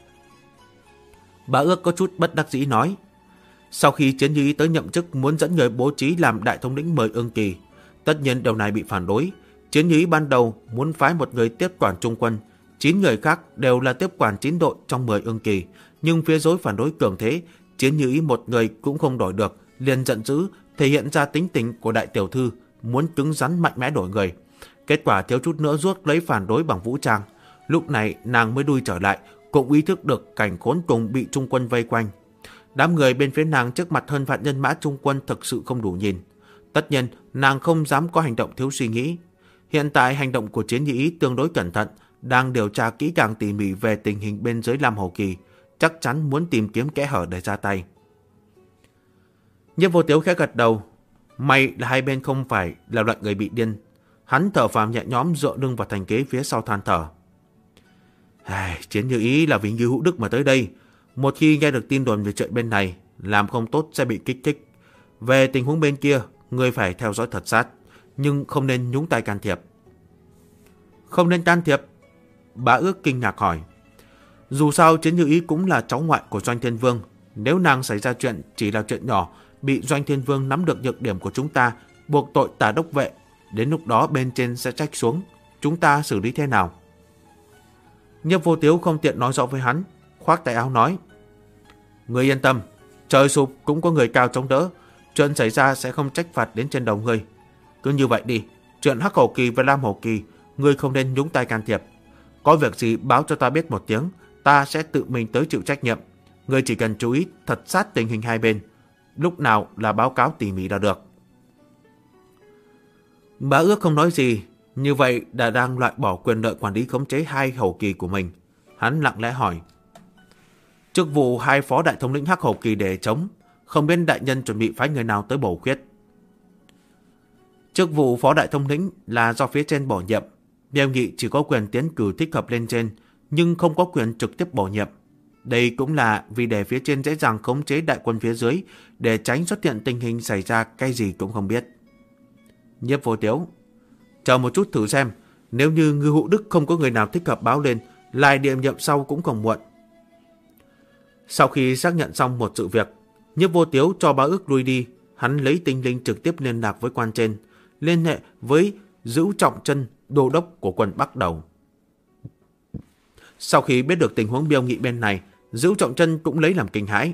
Bá Ước có chút bất đắc dĩ nói. Sau khi Chiến Như Ý tới nhậm chức muốn dẫn người bố trí làm đại thống lĩnh mời Ưng Kỳ, tất nhiên điều này bị phản đối. Chiến Như Ý ban đầu muốn phái một người tiếp quản trung quân, 9 người khác đều là tiếp quản 9 đội trong 10 Ưng Kỳ, nhưng phía đối phản đối cường thế, Chiến Như Ý một người cũng không đổi được, liền giận dữ, thể hiện ra tính tình của đại tiểu thư, muốn cứng rắn mạnh mẽ đổi người. Kết quả thiếu chút nữa rút lấy phản đối bằng vũ trang. Lúc này nàng mới đuôi trở lại, cũng ý thức được cảnh khốn cùng bị trung quân vây quanh. Đám người bên phía nàng trước mặt hơn vạn nhân mã trung quân thực sự không đủ nhìn. Tất nhiên, nàng không dám có hành động thiếu suy nghĩ. Hiện tại hành động của Chiến Như Ý tương đối cẩn thận, đang điều tra kỹ càng tỉ mỉ về tình hình bên dưới Lam Hổ Kỳ, chắc chắn muốn tìm kiếm kẽ hở để ra tay. Nhiếp Vô Tiếu khẽ gật đầu. May là hai bên không phải là loại người bị điên. Hắn thở phào nhẹ nhõm dựa lưng vào thành ghế phía sau than thở. Chiến Như Ý là vì Ngưu Hữu Đức mà tới đây. Một khi nghe được tin đồn về chuyện bên này, làm không tốt sẽ bị kích thích. Về tình huống bên kia, ngươi phải theo dõi thật sát, nhưng không nên nhúng tay can thiệp. Không nên can thiệp? Bá Ước kinh ngạc hỏi. Dù sao Chiến Như Ý cũng là cháu ngoại của Doanh Thiên Vương. Nếu nàng xảy ra chuyện chỉ là chuyện nhỏ, bị Doanh Thiên Vương nắm được nhược điểm của chúng ta, buộc tội tả đốc vệ, đến lúc đó bên trên sẽ trách xuống. chúng ta xử lý thế nào? Nhiếp Vô Tiếu không tiện nói rõ với hắn, khoác tay áo nói: Ngươi yên tâm, trời sụp cũng có người cao chống đỡ, chuyện xảy ra sẽ không trách phạt đến trên đầu ngươi. Cứ như vậy đi, chuyện Hắc Hổ Kỳ và Lam Hổ Kỳ, ngươi không nên nhúng tay can thiệp. Có việc gì báo cho ta biết một tiếng, ta sẽ tự mình tới chịu trách nhiệm. Ngươi chỉ cần chú ý thật sát tình hình hai bên, lúc nào là báo cáo tỉ mỉ là được. Bá Ước không nói gì, như vậy đã đang loại bỏ quyền lợi quản lý khống chế hai hổ kỳ của mình. Hắn lặng lẽ hỏi: chức vụ hai phó đại thống lĩnh Hắc Hổ Kỳ để chống, không biết đại nhân chuẩn bị phái người nào tới bổ khuyết? Chức vụ phó đại thống lĩnh là do phía trên bổ nhiệm, Miêu Nghị chỉ có quyền tiến cử thích hợp lên trên, nhưng không có quyền trực tiếp bổ nhiệm. Đây cũng là vì để phía trên dễ dàng khống chế đại quân phía dưới, để tránh xuất hiện tình hình xảy ra cái gì cũng không biết. Nhiếp Vô Tiếu: chờ một chút thử xem, nếu như Ngư Hụ Đức không có người nào thích hợp báo lên, lại điềm nhiệm sau cũng không muộn. Sau khi xác nhận xong một sự việc, Nhiếp Vô Tiếu cho Bá Ước lui đi. Hắn lấy tinh linh trực tiếp liên lạc với quan trên, liên hệ với Dữ Trọng Chân, đô đốc của quân Bắc Đầu. Sau khi biết được tình huống Miêu Nghị bên này, Dữ Trọng Chân cũng lấy làm kinh hãi.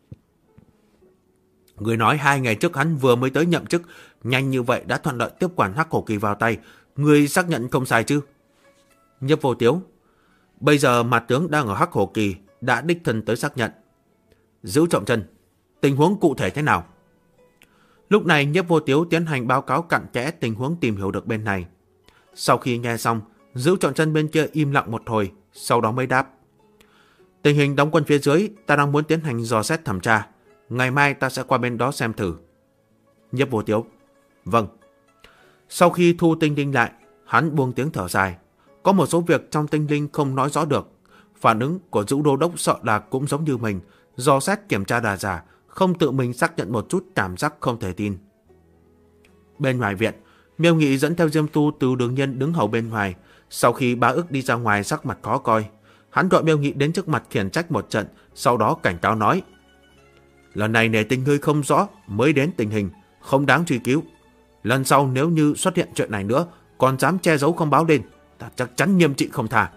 Người nói 2 ngày trước hắn vừa mới tới nhậm chức, nhanh như vậy đã thuận lợi tiếp quản Hắc Hổ Kỳ vào tay, người xác nhận không sai chứ? Nhiếp Vô Tiếu: bây giờ mặt tướng đang ở Hắc Hổ Kỳ, đã đích thân tới xác nhận. Dữ Trọng Chân: tình huống cụ thể thế nào? Lúc này Nhiếp Vô Tiếu tiến hành báo cáo cặn kẽ tình huống tìm hiểu được bên này. Sau khi nghe xong, Dữ Trọng Chân bên kia im lặng một hồi, sau đó mới đáp: tình hình đóng quân phía dưới ta đang muốn tiến hành dò xét thẩm tra, ngày mai ta sẽ qua bên đó xem thử. Nhiếp Vô Tiếu: vâng. Sau khi thu tinh linh lại, hắn buông tiếng thở dài. Có một số việc trong tinh linh không nói rõ được. Phản ứng của Dữ Đô Đốc sợ là cũng giống như mình, dò xét kiểm tra đà giả, không tự mình xác nhận một chút cảm giác không thể tin. Bên ngoài viện, Miêu Nghị dẫn theo Diêm Tu từ Đường Nhân đứng hầu bên ngoài. Sau khi Bá Ước đi ra ngoài sắc mặt khó coi, hắn gọi Miêu Nghị đến trước mặt khiển trách một trận, sau đó cảnh cáo nói: lần này nể tình ngươi không rõ mới đến tình hình, không đáng truy cứu. Lần sau nếu như xuất hiện chuyện này nữa, còn dám che giấu không báo lên, ta chắc chắn nghiêm trị không tha.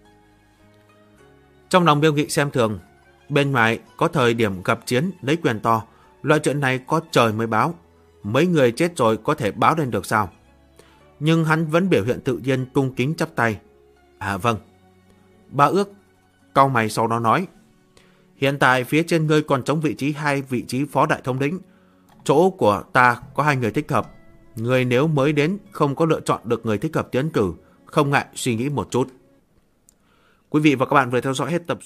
Trong lòng Miêu Nghị xem thường, bên ngoài có thời điểm gặp chiến lấy quyền to, loại chuyện này có trời mới báo, mấy người chết rồi có thể báo lên được sao? Nhưng hắn vẫn biểu hiện tự nhiên, cung kính chắp tay: à vâng. Bá Ước cau mày sau đó nói: hiện tại phía trên ngươi còn trống hai vị trí phó đại thống lĩnh, chỗ của ta có 2 người thích hợp. Người nếu mới đến không có lựa chọn được người thích hợp tiến cử, không ngại suy nghĩ một chút. Quý vị và các bạn vừa theo dõi hết tập.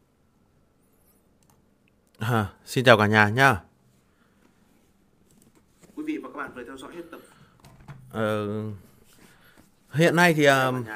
Xin chào cả nhà nhá. Quý vị và các bạn vừa theo dõi hết tập. Hiện nay thì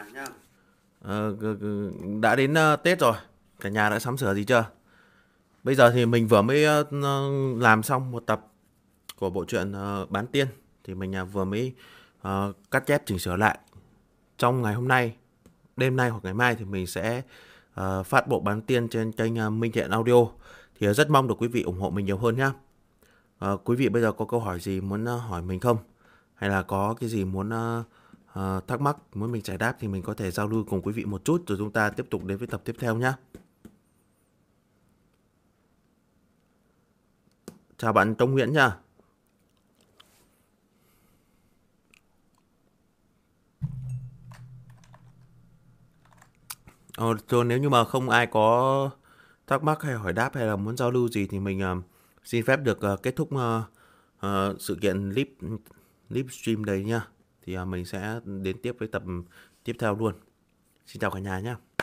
đã đến Tết rồi, cả nhà đã sắm sửa gì chưa? Bây giờ thì mình vừa mới làm xong một tập của bộ truyện Bán Tiên, thì mình vừa mới cắt ghép chỉnh sửa lại. Trong ngày hôm nay, đêm nay hoặc ngày mai thì mình sẽ phát bộ Bán Tiên trên kênh Minh Thiện Audio. Thì rất mong được quý vị ủng hộ mình nhiều hơn nhé. Quý vị bây giờ có câu hỏi gì muốn hỏi mình không? Hay là có cái gì muốn thắc mắc, muốn mình giải đáp thì mình có thể giao lưu cùng quý vị một chút, rồi chúng ta tiếp tục đến với tập tiếp theo nhé. Chào bạn Tống Nguyễn nha. Rồi nếu như mà không ai có thắc mắc hay hỏi đáp hay là muốn giao lưu gì thì mình xin phép được kết thúc sự kiện live stream đấy nha. Thì mình sẽ đến tiếp với tập tiếp theo luôn. Xin chào cả nhà nhé.